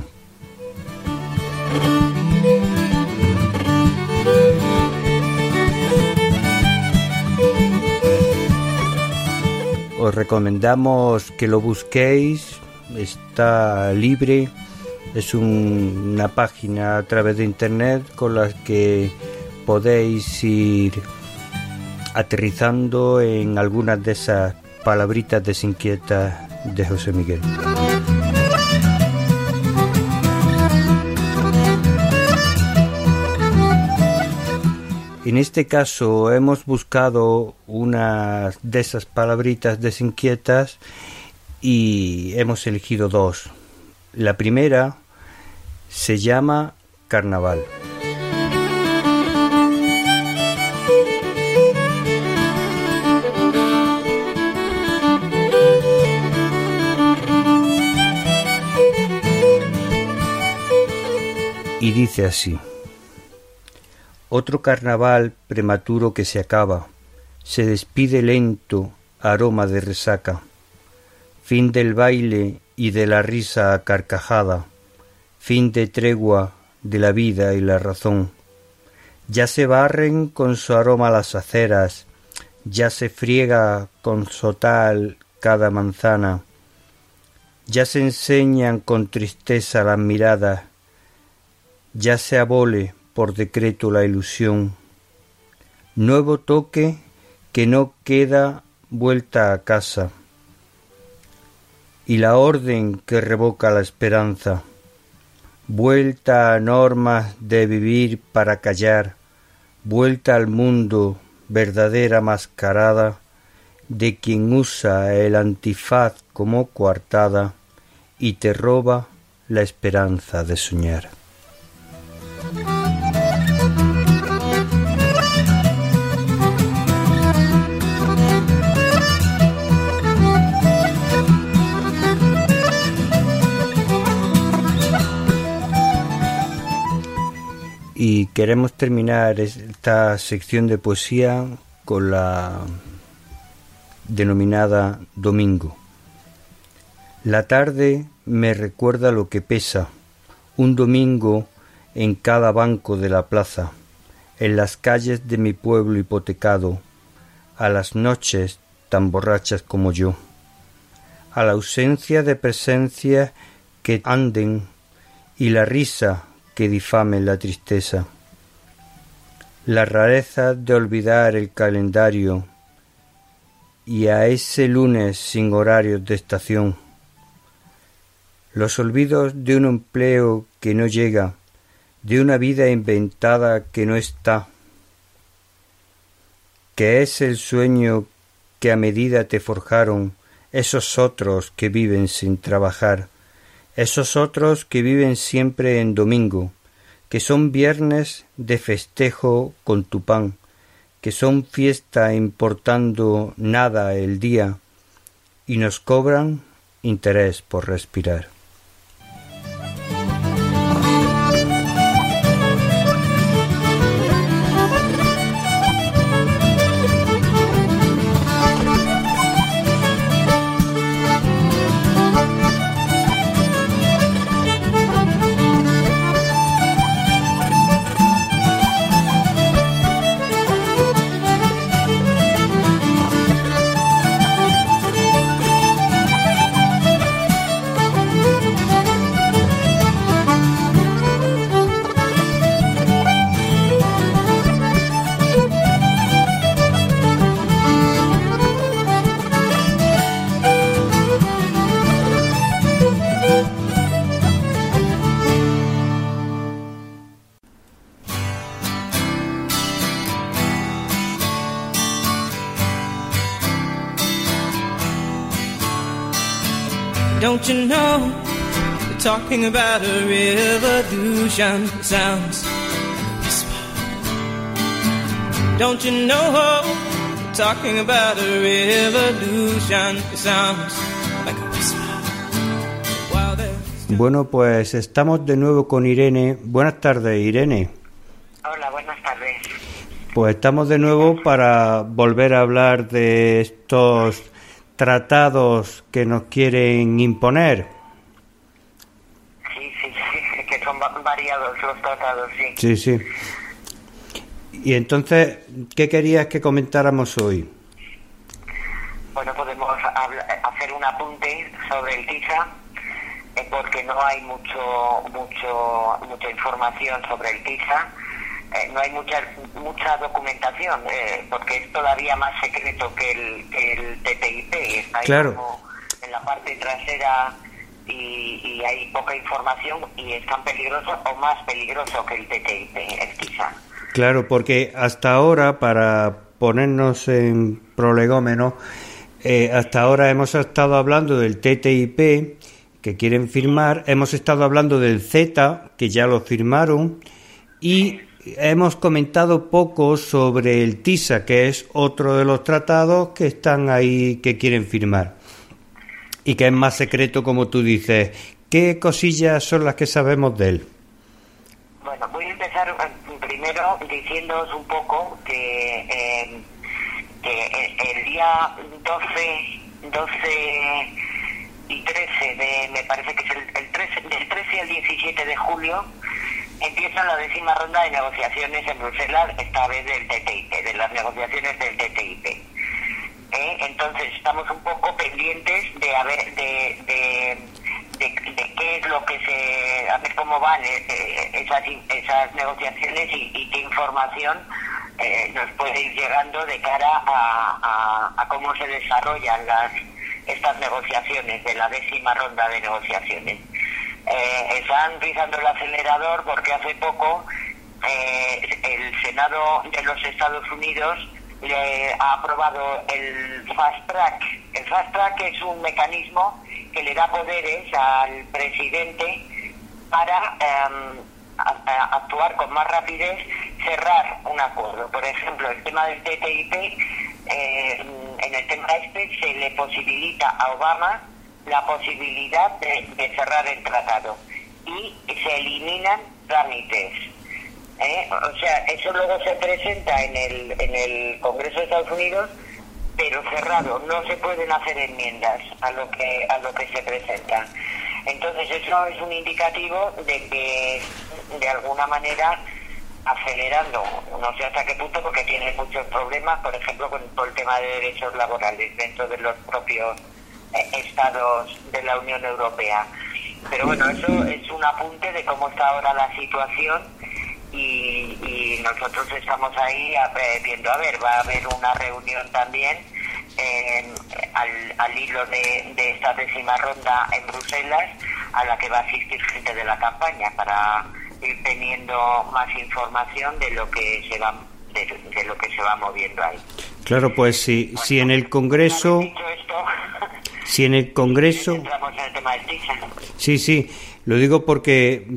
Os recomendamos que lo busquéis, está libre, es una página a través de internet con la que podéis ir aterrizando en algunas de esas palabritas desinquietas de José Miguel. En este caso hemos buscado una de esas palabritas desinquietas y hemos elegido dos. La primera se llama carnaval. Y dice así: otro carnaval prematuro que se acaba, se despide lento, aroma de resaca, fin del baile y de la risa a carcajada, fin de tregua de la vida y la razón. Ya se barren con su aroma las aceras, ya se friega con sotal cada manzana, ya se enseñan con tristeza las miradas, ya se abole por decreto la ilusión. Nuevo toque que no queda vuelta a casa, y la orden que revoca la esperanza, vuelta a normas de vivir para callar, vuelta al mundo verdadera mascarada de quien usa el antifaz como coartada y te roba la esperanza de soñar. Y queremos terminar esta sección de poesía con la denominada Domingo. La tarde me recuerda lo que pesa, un domingo en cada banco de la plaza, en las calles de mi pueblo hipotecado, a las noches tan borrachas como yo, a la ausencia de presencias que anden y la risa que difamen la tristeza, la rareza de olvidar el calendario y a ese lunes sin horarios de estación, los olvidos de un empleo que no llega, de una vida inventada que no está, que es el sueño que a medida te forjaron esos otros que viven sin trabajar, esos otros que viven siempre en domingo, que son viernes de festejo con tu pan, que son fiesta importando nada el día y nos cobran interés por respirar. Don't you know, they're talking about a revolution, sounds like a whisper. Don't you know, they're talking about a revolution. It sounds like a whisper. Bueno, pues estamos de nuevo con Irene. Buenas tardes, Irene. Hola, buenas tardes. Pues estamos de nuevo para volver a hablar de estos tratados que nos quieren imponer. Sí, que son variados los tratados, sí. Sí. Y entonces, ¿qué querías que comentáramos hoy? Bueno, podemos hacer un apunte sobre el TISA, porque no hay mucha información sobre el TISA, no hay mucha documentación, porque es todavía más secreto que el TTIP, está ahí claro, como en la parte trasera y hay poca información y es tan peligroso o más peligroso que el TTIP, el TISA. Claro, porque hasta ahora, para ponernos en prolegómeno, hasta ahora hemos estado hablando del TTIP, que quieren firmar, hemos estado hablando del CETA, que ya lo firmaron, y hemos comentado poco sobre el TISA, que es otro de los tratados que están ahí, que quieren firmar, y que es más secreto, como tú dices. ¿Qué cosillas son las que sabemos de él? Bueno, voy a empezar primero diciéndoos un poco que el día 12 y 13 me parece que es del 13 al 17 de julio, empieza la 10ª ronda de negociaciones en Bruselas, esta vez del TTIP, de las negociaciones del TTIP. Entonces estamos un poco pendientes de qué es lo que a ver cómo van esas negociaciones y qué información nos puede ir llegando de cara a cómo se desarrollan estas negociaciones de la 10ª ronda de negociaciones. Están pisando el acelerador porque hace poco el Senado de los Estados Unidos le ha aprobado el Fast Track. El Fast Track es un mecanismo que le da poderes al presidente para actuar con más rapidez, cerrar un acuerdo. Por ejemplo, el tema del TTIP, en el tema se le posibilita a Obama la posibilidad de cerrar el tratado y se eliminan trámites. O sea, eso luego se presenta en el Congreso de Estados Unidos, pero cerrado, no se pueden hacer enmiendas a lo que se presenta. Entonces eso es un indicativo de que de alguna manera acelerando, no sé hasta qué punto, porque tiene muchos problemas, por ejemplo con el tema de derechos laborales dentro de los propios estados de la Unión Europea. Pero bueno, eso es un apunte de cómo está ahora la situación y nosotros estamos ahí viendo, a ver, va a haber una reunión también al hilo de esta 10ª ronda en Bruselas, a la que va a asistir gente de la campaña para ir teniendo más información de lo que se va moviendo ahí. Claro, pues si en el Congreso, si en el Congreso, entramos en el tema del TISA. Sí, lo digo porque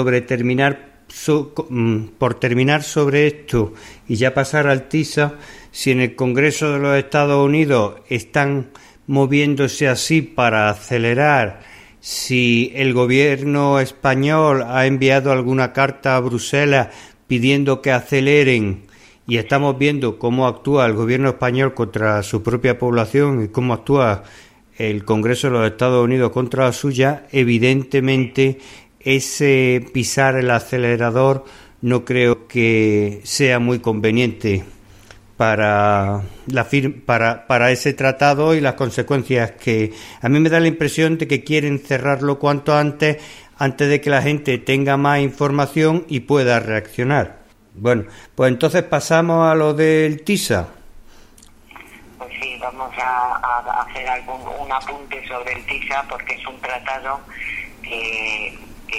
por terminar sobre esto y ya pasar al TISA, si en el Congreso de los Estados Unidos están moviéndose así para acelerar, si el gobierno español ha enviado alguna carta a Bruselas pidiendo que aceleren, y estamos viendo cómo actúa el gobierno español contra su propia población y cómo actúa el Congreso de los Estados Unidos contra la suya, evidentemente ese pisar el acelerador no creo que sea muy conveniente para ese tratado y las consecuencias que a mí me da la impresión de que quieren cerrarlo cuanto antes de que la gente tenga más información y pueda reaccionar. Bueno, pues entonces pasamos a lo del TISA. Pues sí, vamos a hacer un apunte sobre el TISA, porque es un tratado que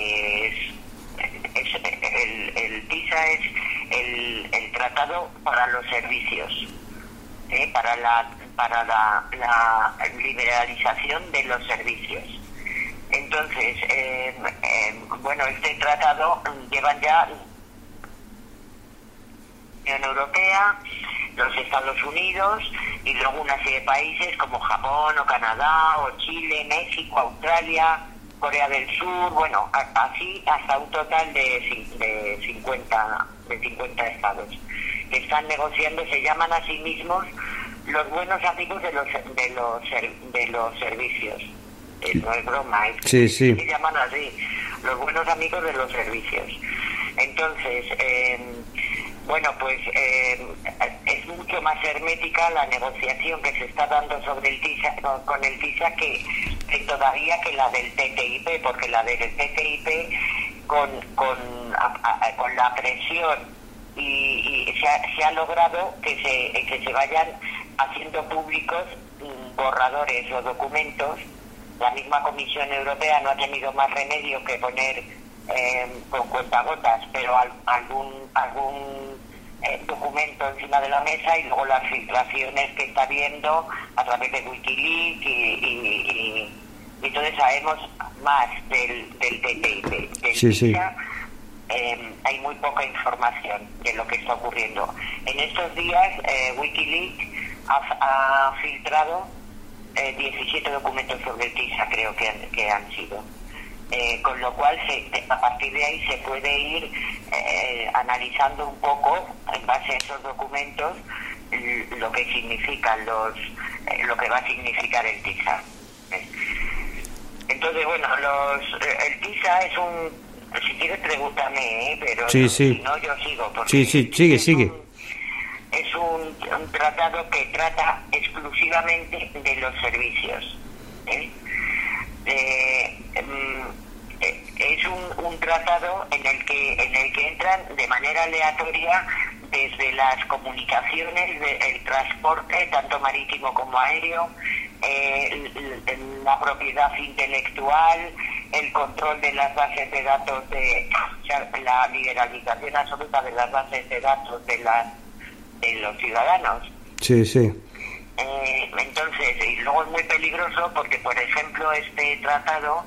el TISA es el tratado para los servicios, para la liberalización de los servicios. Entonces, bueno, este tratado llevan ya Unión Europea, los Estados Unidos y luego una serie de países como Japón o Canadá o Chile, México, Australia, Corea del Sur, bueno, así hasta un total de 50 estados que están negociando. Se llaman a sí mismos los buenos amigos de los servicios. No es broma, sí. Se llaman así, los buenos amigos de los servicios. Entonces, bueno, pues es mucho más hermética la negociación que se está dando sobre el TISA, con el TISA que todavía que la del TTIP, porque la del TTIP con la presión y se ha logrado que se vayan haciendo públicos borradores o documentos. La misma Comisión Europea no ha tenido más remedio que poner con cuentagotas, pero algún documento encima de la mesa, y luego las filtraciones que está viendo a través de Wikileaks y entonces sabemos más del TTIP. Sí. Hay muy poca información de lo que está ocurriendo. En estos días Wikileaks ha filtrado 17 documentos sobre el TISA, creo que han sido. Con lo cual a partir de ahí se puede ir analizando un poco en base a esos documentos lo que significan lo que va a significar el TISA. Entonces, bueno, el TISA es si quieres pregúntame, pero sí. Si no yo sigo. Sí, sigue. Es un tratado que trata exclusivamente de los servicios. Es un tratado en el que entran de manera aleatoria desde las comunicaciones, el transporte tanto marítimo como aéreo, la propiedad intelectual, el control de las bases de datos, la liberalización absoluta de las bases de datos de los ciudadanos. Sí. Entonces, y luego es muy peligroso porque, por ejemplo, este tratado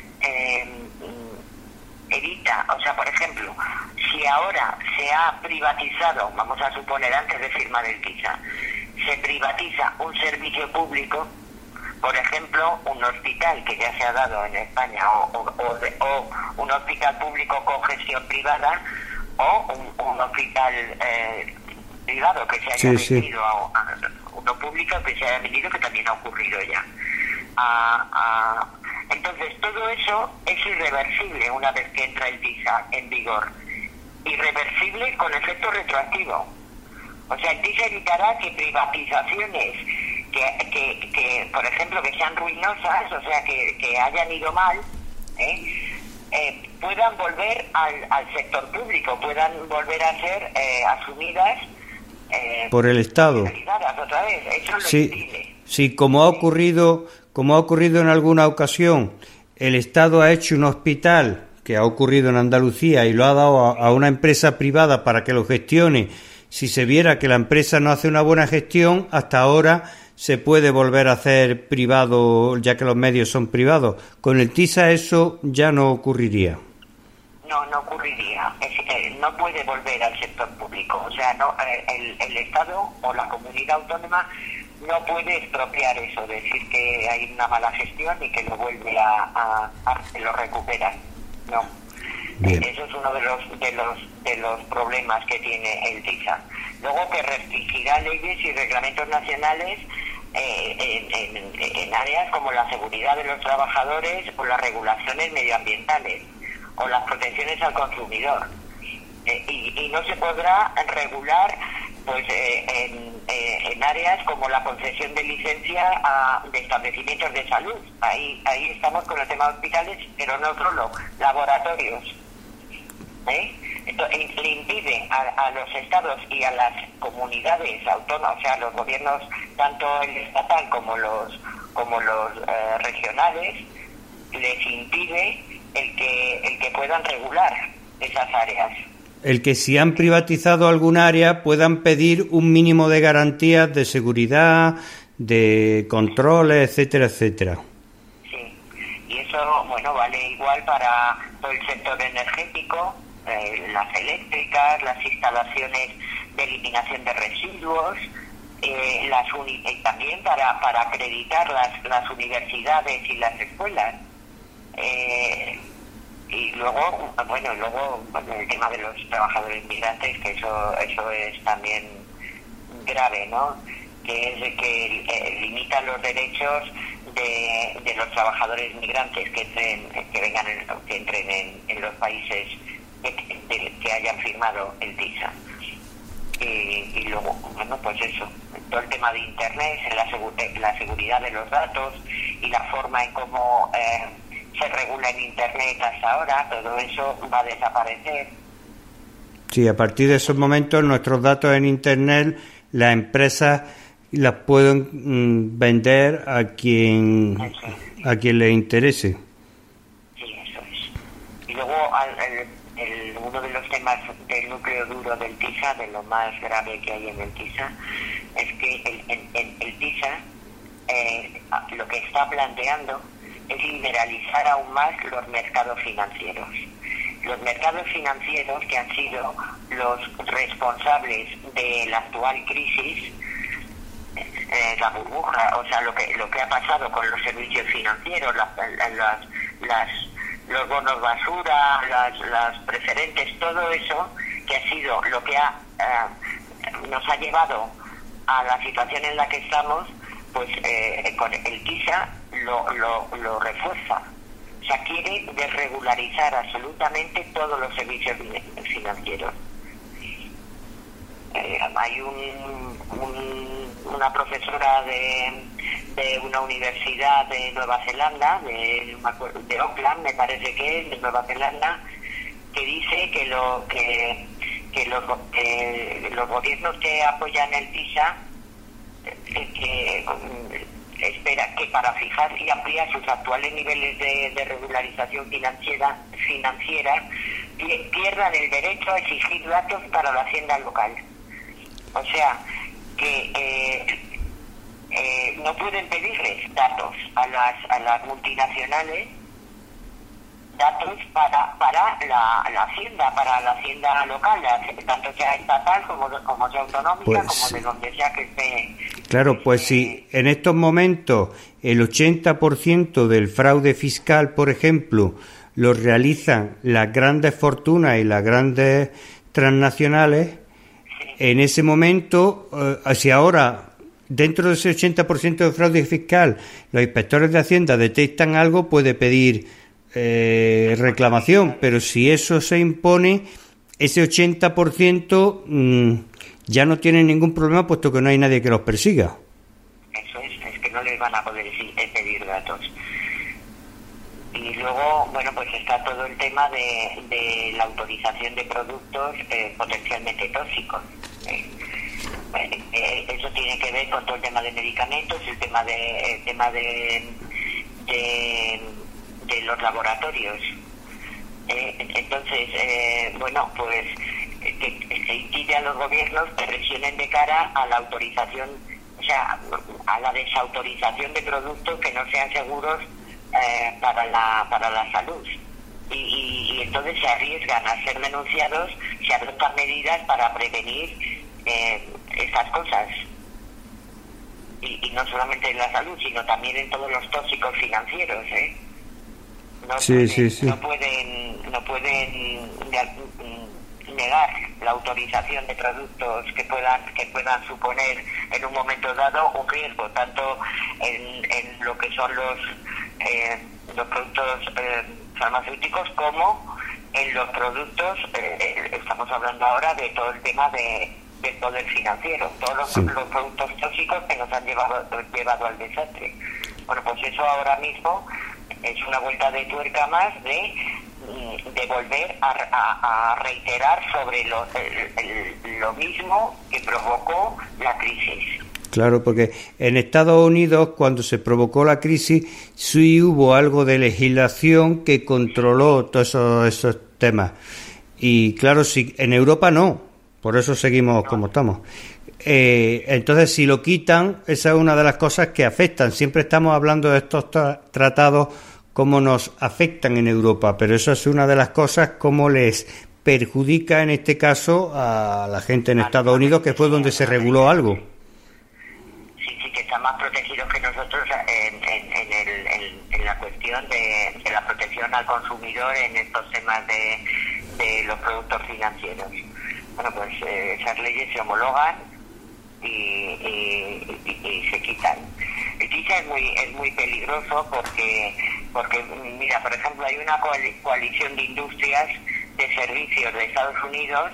evita, o sea, por ejemplo, si ahora se ha privatizado, vamos a suponer antes de firmar el TISA, se privatiza un servicio público, por ejemplo, un hospital que ya se ha dado en España, o un hospital público con gestión privada, o un hospital privado que se haya vendido a uno público que se haya vendido, que también ha ocurrido ya. Entonces, todo eso es irreversible una vez que entra el TISA en vigor. Irreversible con efecto retroactivo. O sea, el TISA evitará que privatizaciones que por ejemplo, que sean ruinosas, o sea, que hayan ido mal, puedan volver al sector público, puedan volver a ser asumidas por el Estado. Otra vez. Eso lo impide. Sí, como ha ocurrido en alguna ocasión, el Estado ha hecho un hospital, que ha ocurrido en Andalucía, y lo ha dado a una empresa privada para que lo gestione. Si se viera que la empresa no hace una buena gestión, hasta ahora se puede volver a hacer privado, ya que los medios son privados. Con el TISA eso ya no ocurriría. No ocurriría. No puede volver al sector público. O sea, no, el Estado o la comunidad autónoma no puede expropiar eso, decir que hay una mala gestión y que lo vuelve lo recupera. No. Bien. Eso es uno de los problemas que tiene el TISA. Luego, que restringirá leyes y reglamentos nacionales en áreas como la seguridad de los trabajadores o las regulaciones medioambientales o las protecciones al consumidor. Y no se podrá regular pues en áreas como la concesión de licencia de establecimientos de salud. Ahí estamos con el tema de hospitales, pero no solo, laboratorios. Entonces, le impide a los estados y a las comunidades autónomas, o sea, los gobiernos, tanto el estatal como los regionales, les impide el que puedan regular esas áreas. El que si han privatizado algún área puedan pedir un mínimo de garantías de seguridad, de controles, etcétera, etcétera. Sí, y eso, bueno, vale igual para todo el sector energético, las eléctricas, las instalaciones eliminación de residuos, también para acreditar las universidades y las escuelas. Y luego el tema de los trabajadores migrantes, que eso es también grave, ¿no? Que es que limita los derechos de los trabajadores migrantes que entren en los países que hayan firmado el TISA. Y luego, pues eso, todo el tema de Internet, la seguridad de los datos y la forma en cómo se regula en Internet hasta ahora, todo eso va a desaparecer. Sí, a partir de esos momentos nuestros datos en Internet, las empresas las pueden vender a quien les interese. Sí, eso es. Y luego uno de los temas del núcleo duro del TISA, de lo más grave que hay en el TISA, es que el TISA lo que está planteando es liberalizar aún más los mercados financieros. Los mercados financieros, que han sido los responsables de la actual crisis, la burbuja, o sea, lo que ha pasado con los servicios financieros, los bonos basura, las preferentes, todo eso, que ha sido lo que nos ha llevado a la situación en la que estamos, pues con el TISA lo refuerza. O sea, quiere desregularizar absolutamente todos los servicios financieros. Hay una profesora de una universidad de Nueva Zelanda, de Auckland, me parece que es, de Nueva Zelanda, que dice que los gobiernos que apoyan el TISA espera que para fijar y ampliar sus actuales niveles de regularización financiera pierdan el derecho a exigir datos para la hacienda local. O sea, que no pueden pedirles datos a las multinacionales, datos para la hacienda local, tanto sea estatal como sea autonómica, pues, como de donde sea que esté. Claro, pues si en estos momentos el 80% del fraude fiscal, por ejemplo, lo realizan las grandes fortunas y las grandes transnacionales, en ese momento, si ahora dentro de ese 80% de fraude fiscal los inspectores de Hacienda detectan algo, puede pedir reclamación, pero si eso se impone, ese 80% ya no tiene ningún problema, puesto que no hay nadie que los persiga. Eso es que no les van a poder pedir datos. Y luego, pues está todo el tema de la autorización de productos potencialmente tóxicos. Eso tiene que ver con todo el tema de medicamentos, el tema de los laboratorios. Entonces, pues que se impide a los gobiernos que presionen de cara a la autorización, o sea, a la desautorización de productos que no sean seguros para la salud. Y entonces se arriesgan a ser denunciados, se adoptan medidas para prevenir estas cosas. Y no solamente en la salud, sino también en todos los tóxicos financieros, No pueden negar la autorización de productos que puedan suponer en un momento dado un riesgo, tanto en lo que son los productos farmacéuticos como en los productos, estamos hablando ahora de todo el tema del poder financiero, todos los productos tóxicos que nos han llevado al desastre. Bueno, pues eso ahora mismo es una vuelta de tuerca más de volver a reiterar sobre lo mismo que provocó la crisis. Claro, porque en Estados Unidos, cuando se provocó la crisis, sí hubo algo de legislación que controló todos esos temas. Y claro, sí, en Europa no, por eso seguimos como estamos. Entonces, si lo quitan, esa es una de las cosas que afectan. Siempre estamos hablando de estos tratados, cómo nos afectan en Europa, pero eso es una de las cosas, cómo les perjudica en este caso a la gente en Estados Unidos, que fue donde se reguló algo. Sí, que están más protegidos que nosotros en la cuestión de la protección al consumidor en estos temas de los productos financieros. Bueno, pues esas leyes se homologan y se quitan. El TISA es muy peligroso porque mira, por ejemplo, hay una coalición de industrias de servicios de Estados Unidos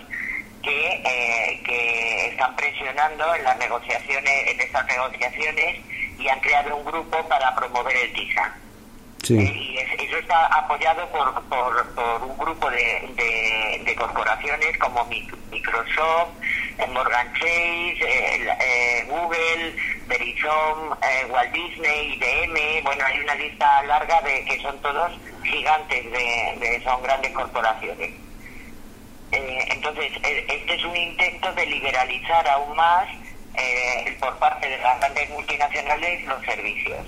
que están presionando en estas negociaciones y han creado un grupo para promover el TISA. Sí. Y eso está apoyado por un grupo de corporaciones como Microsoft, Morgan Chase, Google, Verizon, Walt Disney, IBM. Bueno, hay una lista larga que son todos gigantes, son grandes corporaciones. Entonces, este es un intento de liberalizar aún más por parte de las grandes multinacionales los servicios.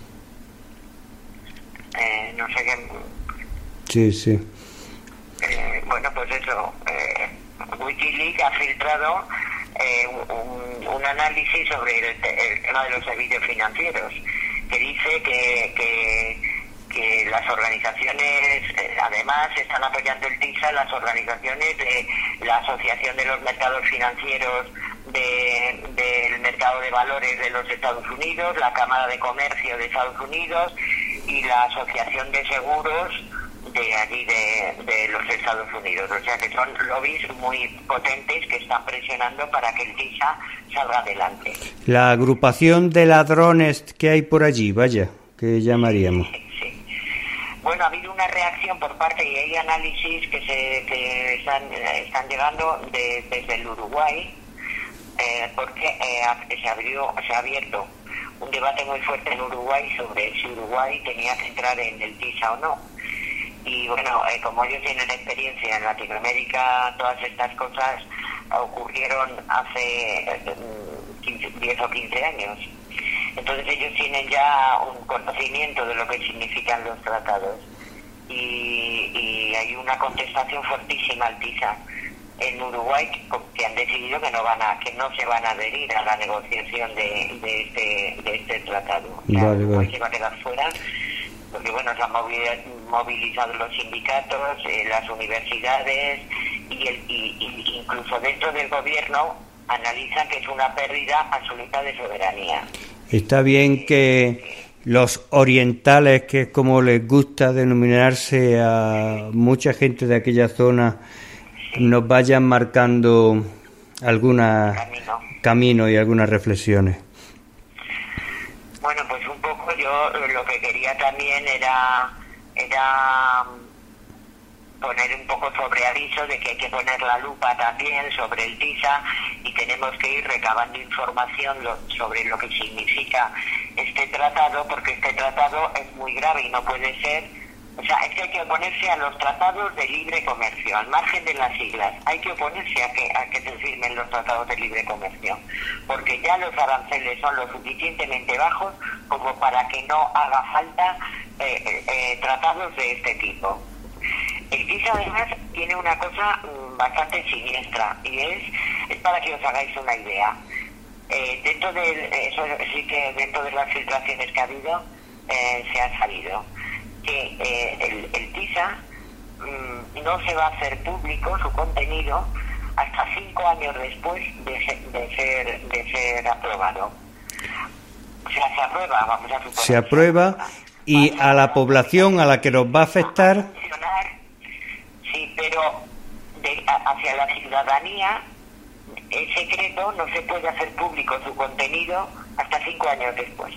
No sé qué. Sí. Bueno, pues eso. Wikileaks ha filtrado un análisis sobre el tema de los servicios financieros, que dice que las organizaciones, además, están apoyando el TISA, las organizaciones de la Asociación de los Mercados Financieros del Mercado de Valores de los Estados Unidos, la Cámara de Comercio de Estados Unidos y la Asociación de Seguros de allí de los Estados Unidos. O sea que son lobbies muy potentes que están presionando para que el TISA salga adelante. La agrupación de ladrones que hay por allí, vaya, que llamaríamos. Sí. Bueno, ha habido una reacción por parte, y hay análisis que están llegando desde el Uruguay, porque se ha abierto un debate muy fuerte en Uruguay sobre si Uruguay tenía que entrar en el TISA o no. Y bueno, como ellos tienen experiencia en Latinoamérica, todas estas cosas ocurrieron hace 10 o 15 años. Entonces ellos tienen ya un conocimiento de lo que significan los tratados. Y hay una contestación fuertísima al TISA en Uruguay, que han decidido que no se van a adherir a la negociación de este tratado. Vale. Uruguay se va a quedar fuera, porque bueno, se han movilizado los sindicatos, las universidades y incluso dentro del gobierno analizan que es una pérdida absoluta de soberanía. Está bien que los orientales, que es como les gusta denominarse a mucha gente de aquella zona, nos vayan marcando algunos caminos y algunas reflexiones. Bueno, pues un poco yo lo que quería también era poner un poco sobre aviso de que hay que poner la lupa también sobre el TISA y tenemos que ir recabando información sobre lo que significa este tratado, porque este tratado es muy grave y no puede ser. O sea, es que hay que oponerse a los tratados de libre comercio, al margen de las siglas. Hay que oponerse a que se firmen los tratados de libre comercio, porque ya los aranceles son lo suficientemente bajos como para que no haga falta tratados de este tipo. El TISA además tiene una cosa bastante siniestra y es para que os hagáis una idea. Dentro de las filtraciones que ha habido se ha sabido que el TISA no se va a hacer público su contenido hasta 5 años después de ser aprobado. O sea, se aprueba, vamos a suponer. Se aprueba y a la población a la que nos va a afectar. Sí, pero hacia la ciudadanía es secreto, no se puede hacer público su contenido hasta 5 años después.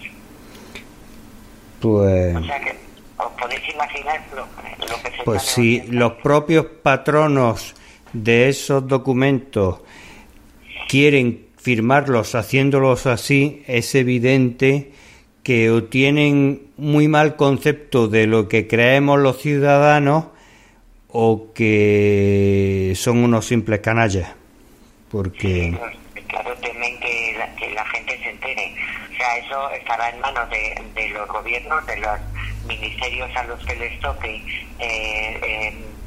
Pues... O sea que os podéis imaginar lo que se pues si los propios patronos de esos documentos quieren firmarlos haciéndolos así, es evidente que o tienen muy mal concepto de lo que creemos los ciudadanos o que son unos simples canallas, porque... Sí, claro, temen que la gente se entere. O sea, eso estará en manos de los gobiernos, de los ministerios a los que les toque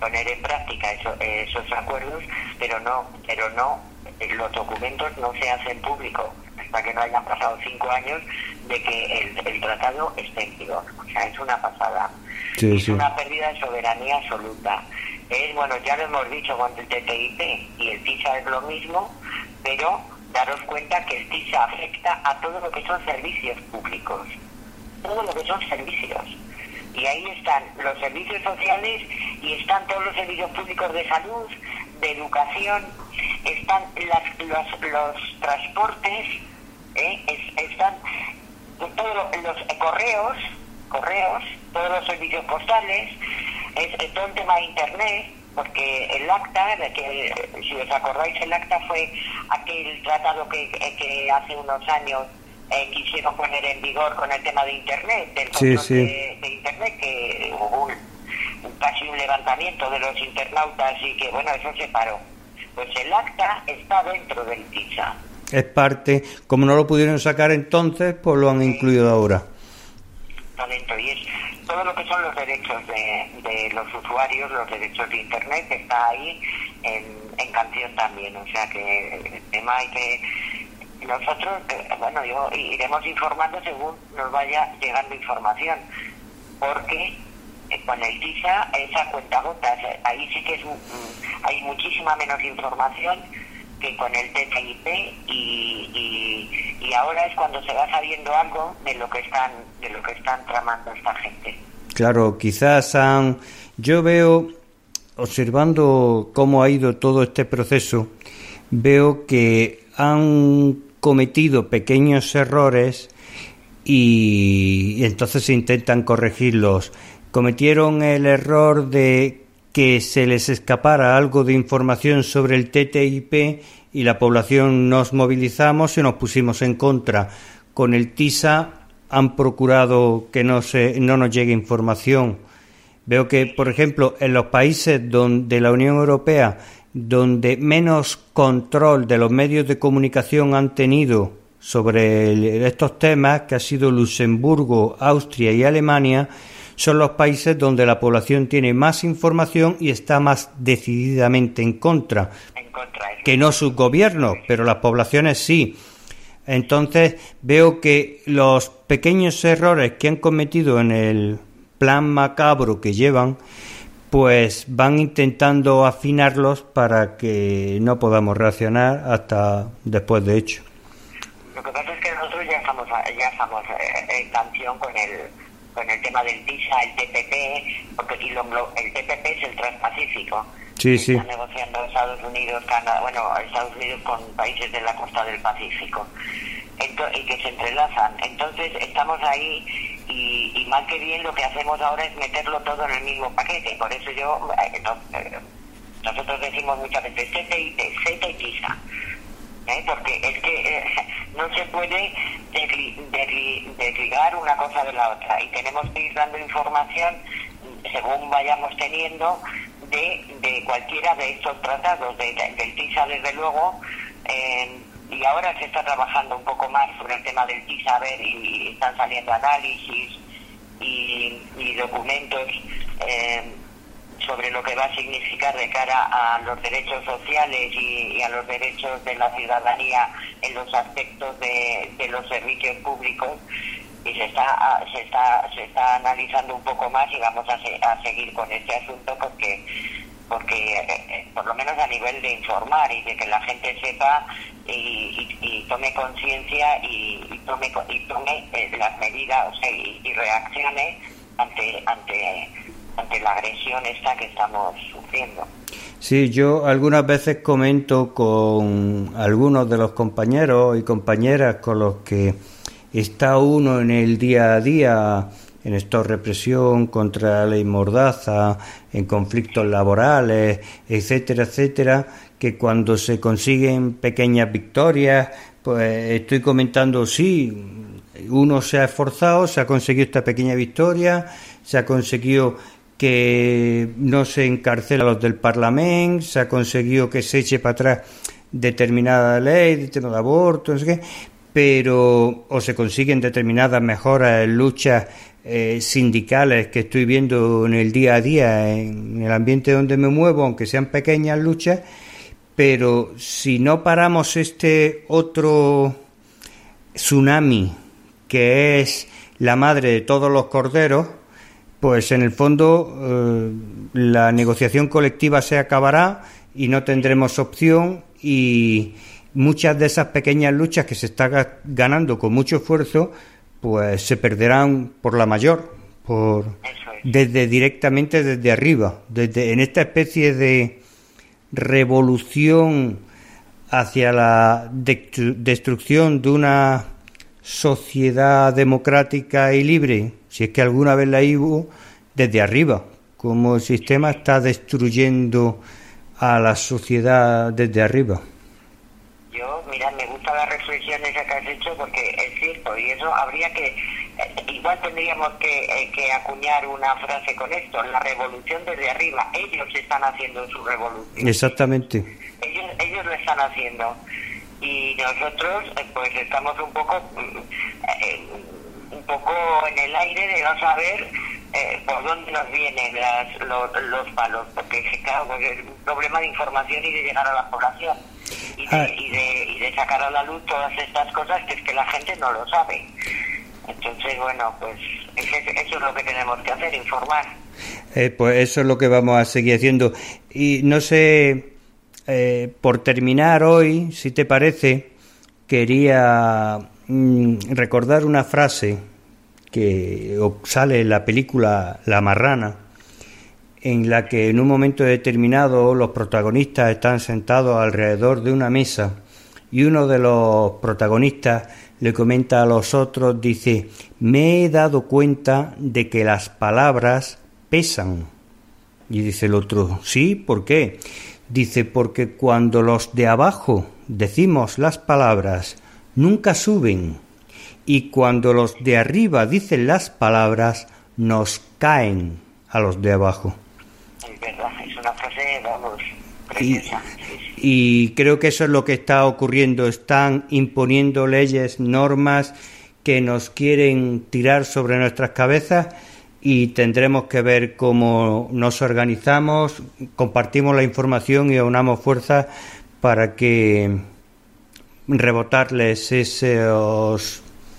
poner en práctica esos acuerdos, pero no los documentos no se hacen públicos hasta que no hayan pasado 5 años de que el tratado esté en vigor. O sea, es una pasada. Sí, es una pérdida de soberanía absoluta. Bueno, ya lo hemos dicho con el TTIP, y el TISA es lo mismo, pero daros cuenta que el TISA afecta a todo lo que son servicios públicos, todo lo que son servicios. Y ahí están los servicios sociales y están todos los servicios públicos de salud, de educación, están los transportes, están todos los correos, todos los servicios postales, todo el tema de Internet, porque el ACTA, que si os acordáis, el ACTA fue aquel tratado que hace unos años quisieron poner en vigor con el tema de Internet, del control de Internet, que hubo casi un levantamiento de los internautas y que, bueno, eso se paró. Pues el ACTA está dentro del TISA. Es parte, como no lo pudieron sacar entonces, pues lo han incluido ahora. Está dentro, y es todo lo que son los derechos de los usuarios, los derechos de Internet, está ahí en canción también. O sea que el tema hay que... Nosotros, iremos informando según nos vaya llegando información, porque con el TISA esa cuentagotas, ahí sí que hay muchísima menos información que con el TTIP, y ahora es cuando se va sabiendo algo de lo que están tramando esta gente. Claro, quizás yo veo, observando cómo ha ido todo este proceso, veo que han cometido pequeños errores y entonces se intentan corregirlos. Cometieron el error de que se les escapara algo de información sobre el TTIP y la población nos movilizamos y nos pusimos en contra. Con el TISA han procurado que no nos llegue información. Veo que, por ejemplo, en los países de la Unión Europea donde menos control de los medios de comunicación han tenido sobre estos temas, que ha sido Luxemburgo, Austria y Alemania, son los países donde la población tiene más información y está más decididamente en contra que no sus gobiernos, pero las poblaciones sí. Entonces veo que los pequeños errores que han cometido en el plan macabro que llevan, pues van intentando afinarlos para que no podamos reaccionar hasta después de hecho. Lo que pasa es que nosotros ya estamos en canción con el tema del TISA, el TPP, porque el TPP es el Transpacífico. Sí, sí. Está negociando Estados Unidos, Canadá, Estados Unidos con países de la costa del Pacífico, y que se entrelazan. Entonces estamos ahí y mal que bien lo que hacemos ahora es meterlo todo en el mismo paquete. Por eso nosotros decimos muchas veces CETA y TISA, porque es que no se puede desligar una cosa de la otra, y tenemos que ir dando información según vayamos teniendo de cualquiera de estos tratados, del TISA desde luego, y ahora se está trabajando un poco más sobre el tema del TISA, y están saliendo análisis y documentos sobre lo que va a significar de cara a los derechos sociales y a los derechos de la ciudadanía en los aspectos de los servicios públicos, y se está analizando un poco más, y vamos a seguir con este asunto porque por lo menos a nivel de informar y de que la gente sepa y tome conciencia y tome las medidas, y reaccione ante la agresión esta que estamos sufriendo. Sí, yo algunas veces comento con algunos de los compañeros y compañeras con los que está uno en el día a día, en esta represión contra la ley Mordaza, en conflictos laborales, etcétera, etcétera, que cuando se consiguen pequeñas victorias, pues estoy comentando, sí, uno se ha esforzado, se ha conseguido esta pequeña victoria, se ha conseguido que no se encarcela a los del Parlamento, se ha conseguido que se eche para atrás determinada ley, determinado aborto, no sé qué, pero o se consiguen determinadas mejoras en luchas sindicales que estoy viendo en el día a día, en el ambiente donde me muevo, aunque sean pequeñas luchas, pero si no paramos este otro tsunami que es la madre de todos los corderos, pues en el fondo la negociación colectiva se acabará y no tendremos opción, y muchas de esas pequeñas luchas que se están ganando con mucho esfuerzo pues se perderán por la mayor, directamente desde arriba, en esta especie de revolución hacia la destrucción de una sociedad democrática y libre, si es que alguna vez la hubo, desde arriba, como el sistema está destruyendo a la sociedad desde arriba. Mira, me gustan las reflexiones que has hecho, porque es cierto, y eso habría que, igual tendríamos que acuñar una frase con esto: la revolución desde arriba. Ellos están haciendo su revolución. Exactamente. Ellos lo están haciendo, y nosotros pues estamos un poco en el aire de no saber por dónde nos vienen los palos, porque claro, pues es un problema de información y de llegar a la población. Y de sacar a la luz todas estas cosas que es que la gente no lo sabe. Entonces, bueno, pues eso es lo que tenemos que hacer, informar. Pues eso es lo que vamos a seguir haciendo. Y no sé, por terminar hoy, si te parece, quería recordar una frase que sale en la película La Marrana, en la que en un momento determinado los protagonistas están sentados alrededor de una mesa y uno de los protagonistas le comenta a los otros, dice: me he dado cuenta de que las palabras pesan. Y dice el otro: ¿sí? ¿Por qué? Dice: porque cuando los de abajo decimos las palabras, nunca suben, y cuando los de arriba dicen las palabras, nos caen a los de abajo. Es verdad, es una frase, vamos, preciosa. Y creo que eso es lo que está ocurriendo. Están imponiendo leyes, normas que nos quieren tirar sobre nuestras cabezas, y tendremos que ver cómo nos organizamos, compartimos la información y aunamos fuerzas para que rebotarles esos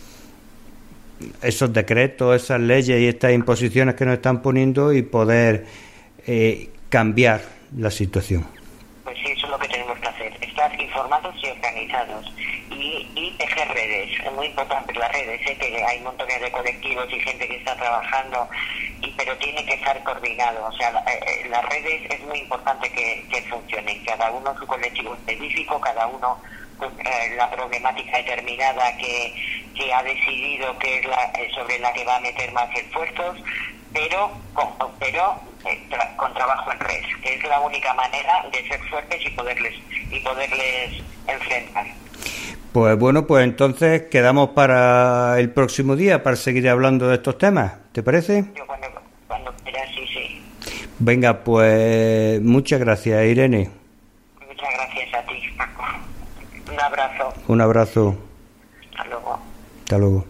decretos, esas leyes y estas imposiciones que nos están poniendo, y poder cambiar la situación. Pues sí, eso es lo que tenemos que hacer, estar informados y organizados, y tejer redes. Es muy importante las redes, que hay montones de colectivos y gente que está trabajando, pero tiene que estar coordinado. O sea, las redes es muy importante que funcionen, cada uno su colectivo específico, cada uno la problemática determinada que ha decidido que es sobre la que va a meter más esfuerzos, pero con trabajo en red, que es la única manera de ser fuertes y poderles enfrentar. Pues bueno, pues entonces quedamos para el próximo día para seguir hablando de estos temas, ¿te parece? Yo cuando quieras, sí. Venga, pues muchas gracias, Irene. Muchas gracias a ti, Paco. Un abrazo. Un abrazo. Hasta luego. Hasta luego.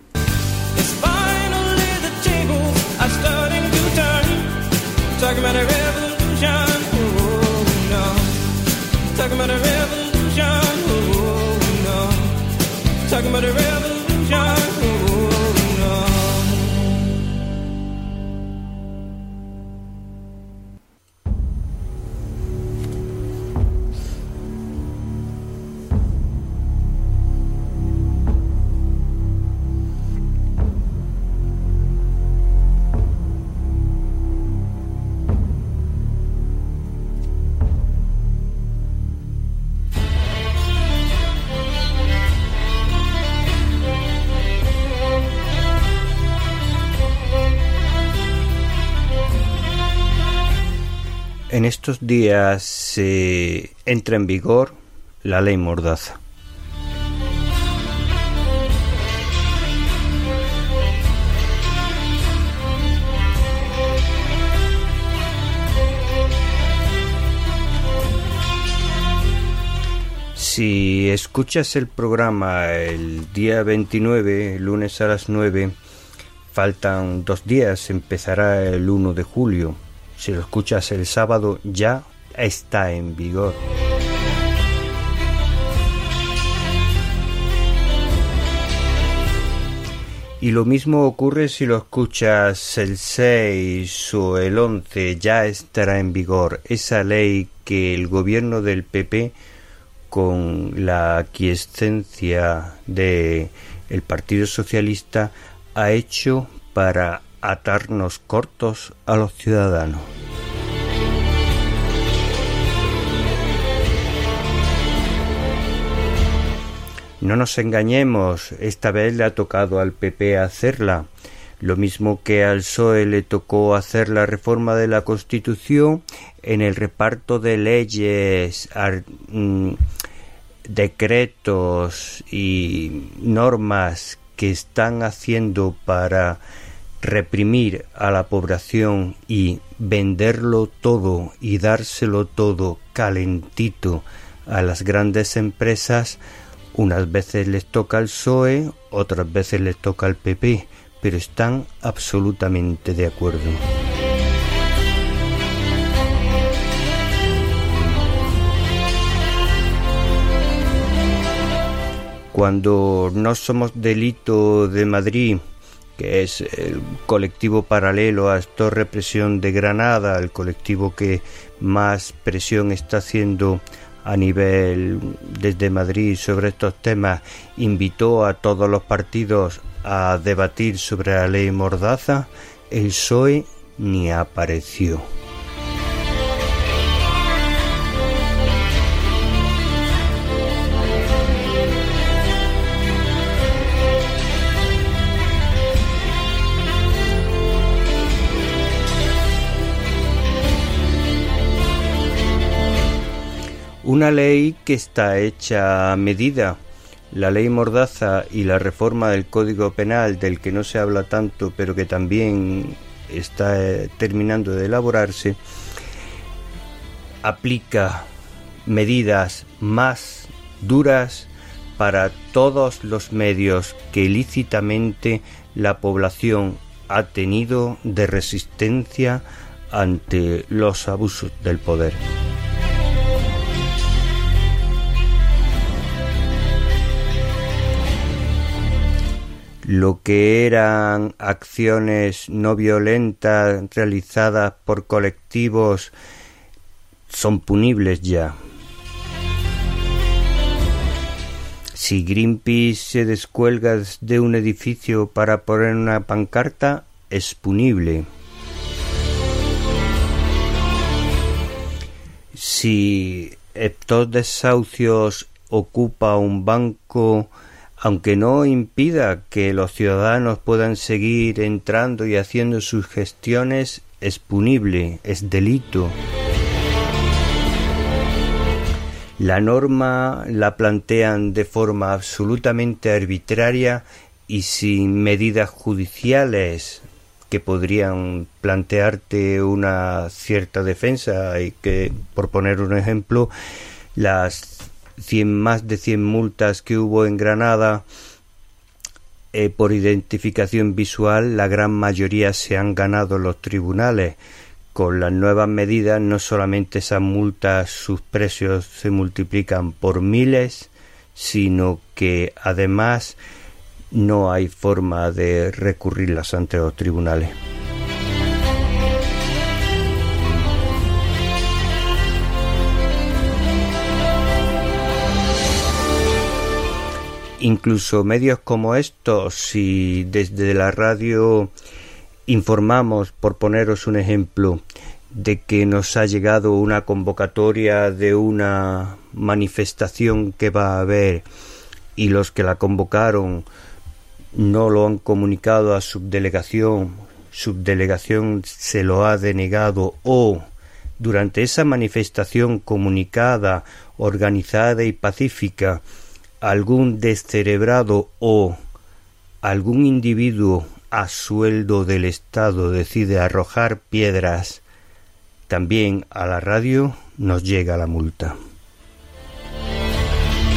Talking about a revolution, oh no. Talking about a revolution, oh no. Talking about a revolution, oh no. En estos días se entra en vigor la ley Mordaza. Si escuchas el programa el día 29, lunes a las 9, faltan 2 días, empezará el 1 de julio. Si lo escuchas el sábado, ya está en vigor. Y lo mismo ocurre si lo escuchas el 6 o el 11, ya estará en vigor esa ley que el gobierno del PP, con la aquiescencia del Partido Socialista, ha hecho para atarnos cortos a los ciudadanos. No nos engañemos, esta vez le ha tocado al PP hacerla, lo mismo que al PSOE le tocó hacer la reforma de la Constitución en el reparto de leyes, decretos y normas que están haciendo para reprimir a la población y venderlo todo y dárselo todo calentito a las grandes empresas. Unas veces les toca al PSOE, otras veces les toca al PP, pero están absolutamente de acuerdo. Cuando No Somos Delito de Madrid, que es el colectivo paralelo a Stop Represión de Granada, el colectivo que más presión está haciendo a nivel desde Madrid sobre estos temas, invitó a todos los partidos a debatir sobre la ley Mordaza, el PSOE ni apareció. Una ley que está hecha a medida. La ley Mordaza y la reforma del Código Penal, del que no se habla tanto, pero que también está terminando de elaborarse, aplica medidas más duras para todos los medios que ilícitamente la población ha tenido de resistencia ante los abusos del poder. Lo que eran acciones no violentas realizadas por colectivos son punibles ya. Si Greenpeace se descuelga de un edificio para poner una pancarta, es punible. Si estos desahucios ocupa un banco, aunque no impida que los ciudadanos puedan seguir entrando y haciendo sus gestiones, es punible, es delito. La norma la plantean de forma absolutamente arbitraria y sin medidas judiciales que podrían plantearte una cierta defensa. Y que, por poner un ejemplo, más de 100 multas que hubo en Granada por identificación visual, la gran mayoría se han ganado los tribunales. Con las nuevas medidas, no solamente esas multas, sus precios se multiplican por miles, sino que además no hay forma de recurrirlas ante los tribunales. Incluso medios como estos, si desde la radio informamos, por poneros un ejemplo, de que nos ha llegado una convocatoria de una manifestación que va a haber y los que la convocaron no lo han comunicado a subdelegación se lo ha denegado, o durante esa manifestación comunicada, organizada y pacífica, algún descerebrado o algún individuo a sueldo del Estado decide arrojar piedras, también a la radio nos llega la multa.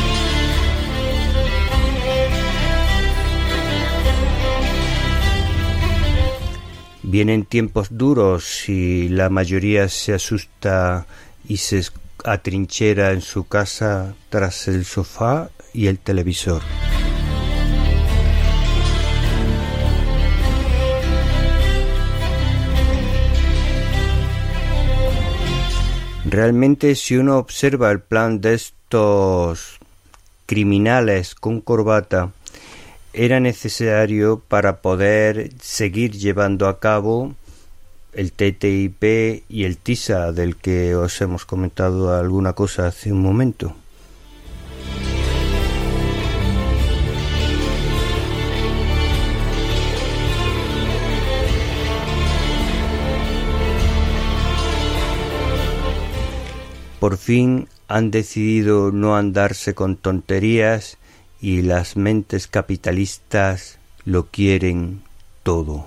Vienen tiempos duros y la mayoría se asusta y se atrinchera en su casa tras el sofá y el televisor. Realmente, si uno observa el plan de estos criminales con corbata, era necesario para poder seguir llevando a cabo el TTIP y el TISA, del que os hemos comentado alguna cosa hace un momento. Por fin han decidido no andarse con tonterías y las mentes capitalistas lo quieren todo.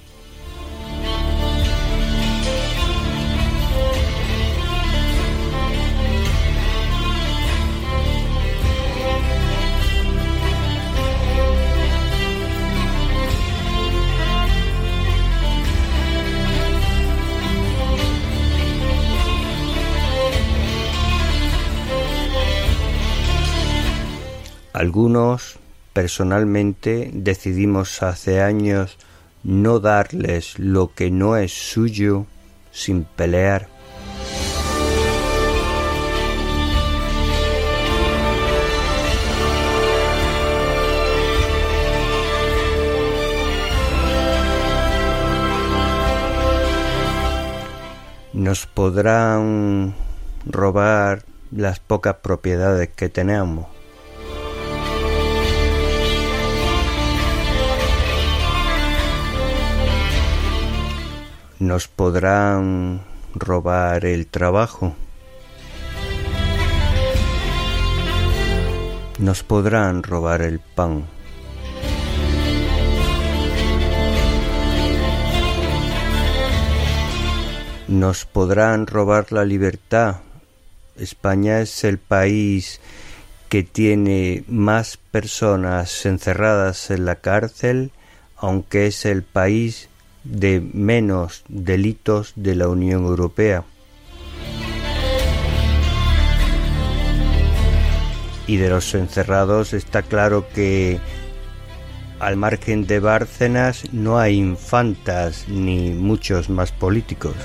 Algunos, personalmente, decidimos hace años no darles lo que no es suyo sin pelear. Nos podrán robar las pocas propiedades que tenemos. Nos podrán robar el trabajo. Nos podrán robar el pan. Nos podrán robar la libertad. España es el país que tiene más personas encerradas en la cárcel, aunque es el país de menos delitos de la Unión Europea. Y de los encerrados está claro que al margen de Bárcenas no hay infantas ni muchos más políticos.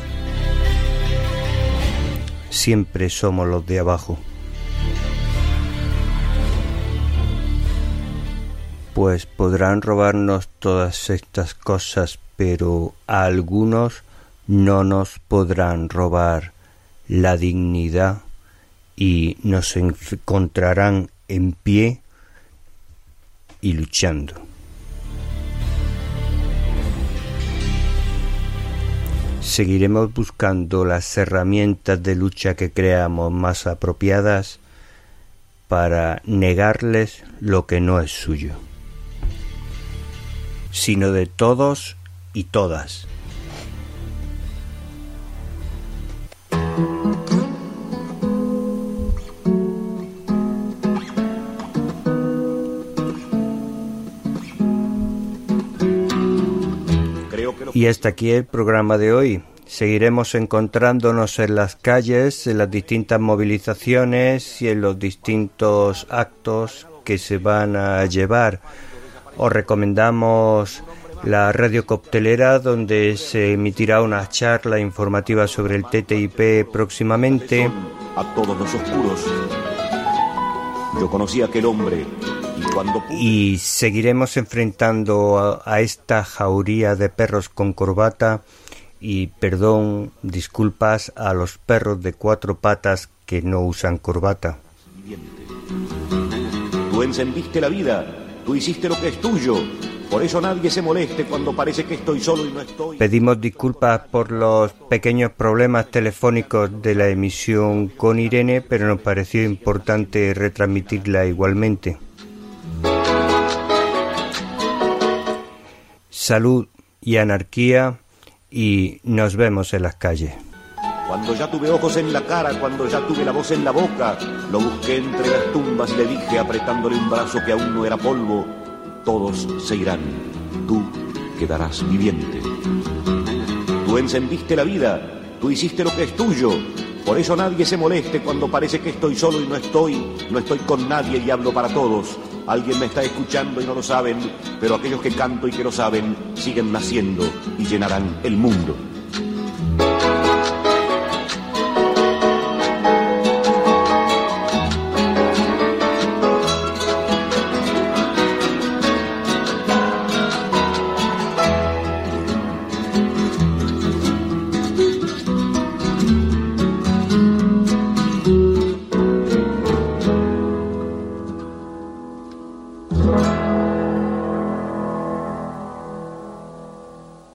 Siempre somos los de abajo. Pues podrán robarnos todas estas cosas, pero a algunos no nos podrán robar la dignidad y nos encontrarán en pie y luchando. Seguiremos buscando las herramientas de lucha que creamos más apropiadas para negarles lo que no es suyo, sino de todos y todas. Y hasta aquí el programa de hoy. Seguiremos encontrándonos en las calles, en las distintas movilizaciones y en los distintos actos que se van a llevar. Os recomendamos la Radio Coctelera, donde se emitirá una charla informativa sobre el TTIP próximamente. A todos los oscuros. Yo conocí a aquel hombre y seguiremos enfrentando a esta jauría de perros con corbata y, perdón, disculpas a los perros de cuatro patas que no usan corbata. Tú encendiste la vida, tú hiciste lo que es tuyo. Por eso nadie se moleste cuando parece que estoy solo y no estoy. Pedimos disculpas por los pequeños problemas telefónicos de la emisión con Irene, pero nos pareció importante retransmitirla igualmente. Salud y anarquía, y nos vemos en las calles. Cuando ya tuve ojos en la cara, cuando ya tuve la voz en la boca, lo busqué entre las tumbas y le dije, apretándole un brazo que aún no era polvo: todos se irán, tú quedarás viviente. Tú encendiste la vida, tú hiciste lo que es tuyo. Por eso nadie se moleste cuando parece que estoy solo y no estoy con nadie y hablo para todos. Alguien me está escuchando y no lo saben, pero aquellos que canto y que lo saben siguen naciendo y llenarán el mundo.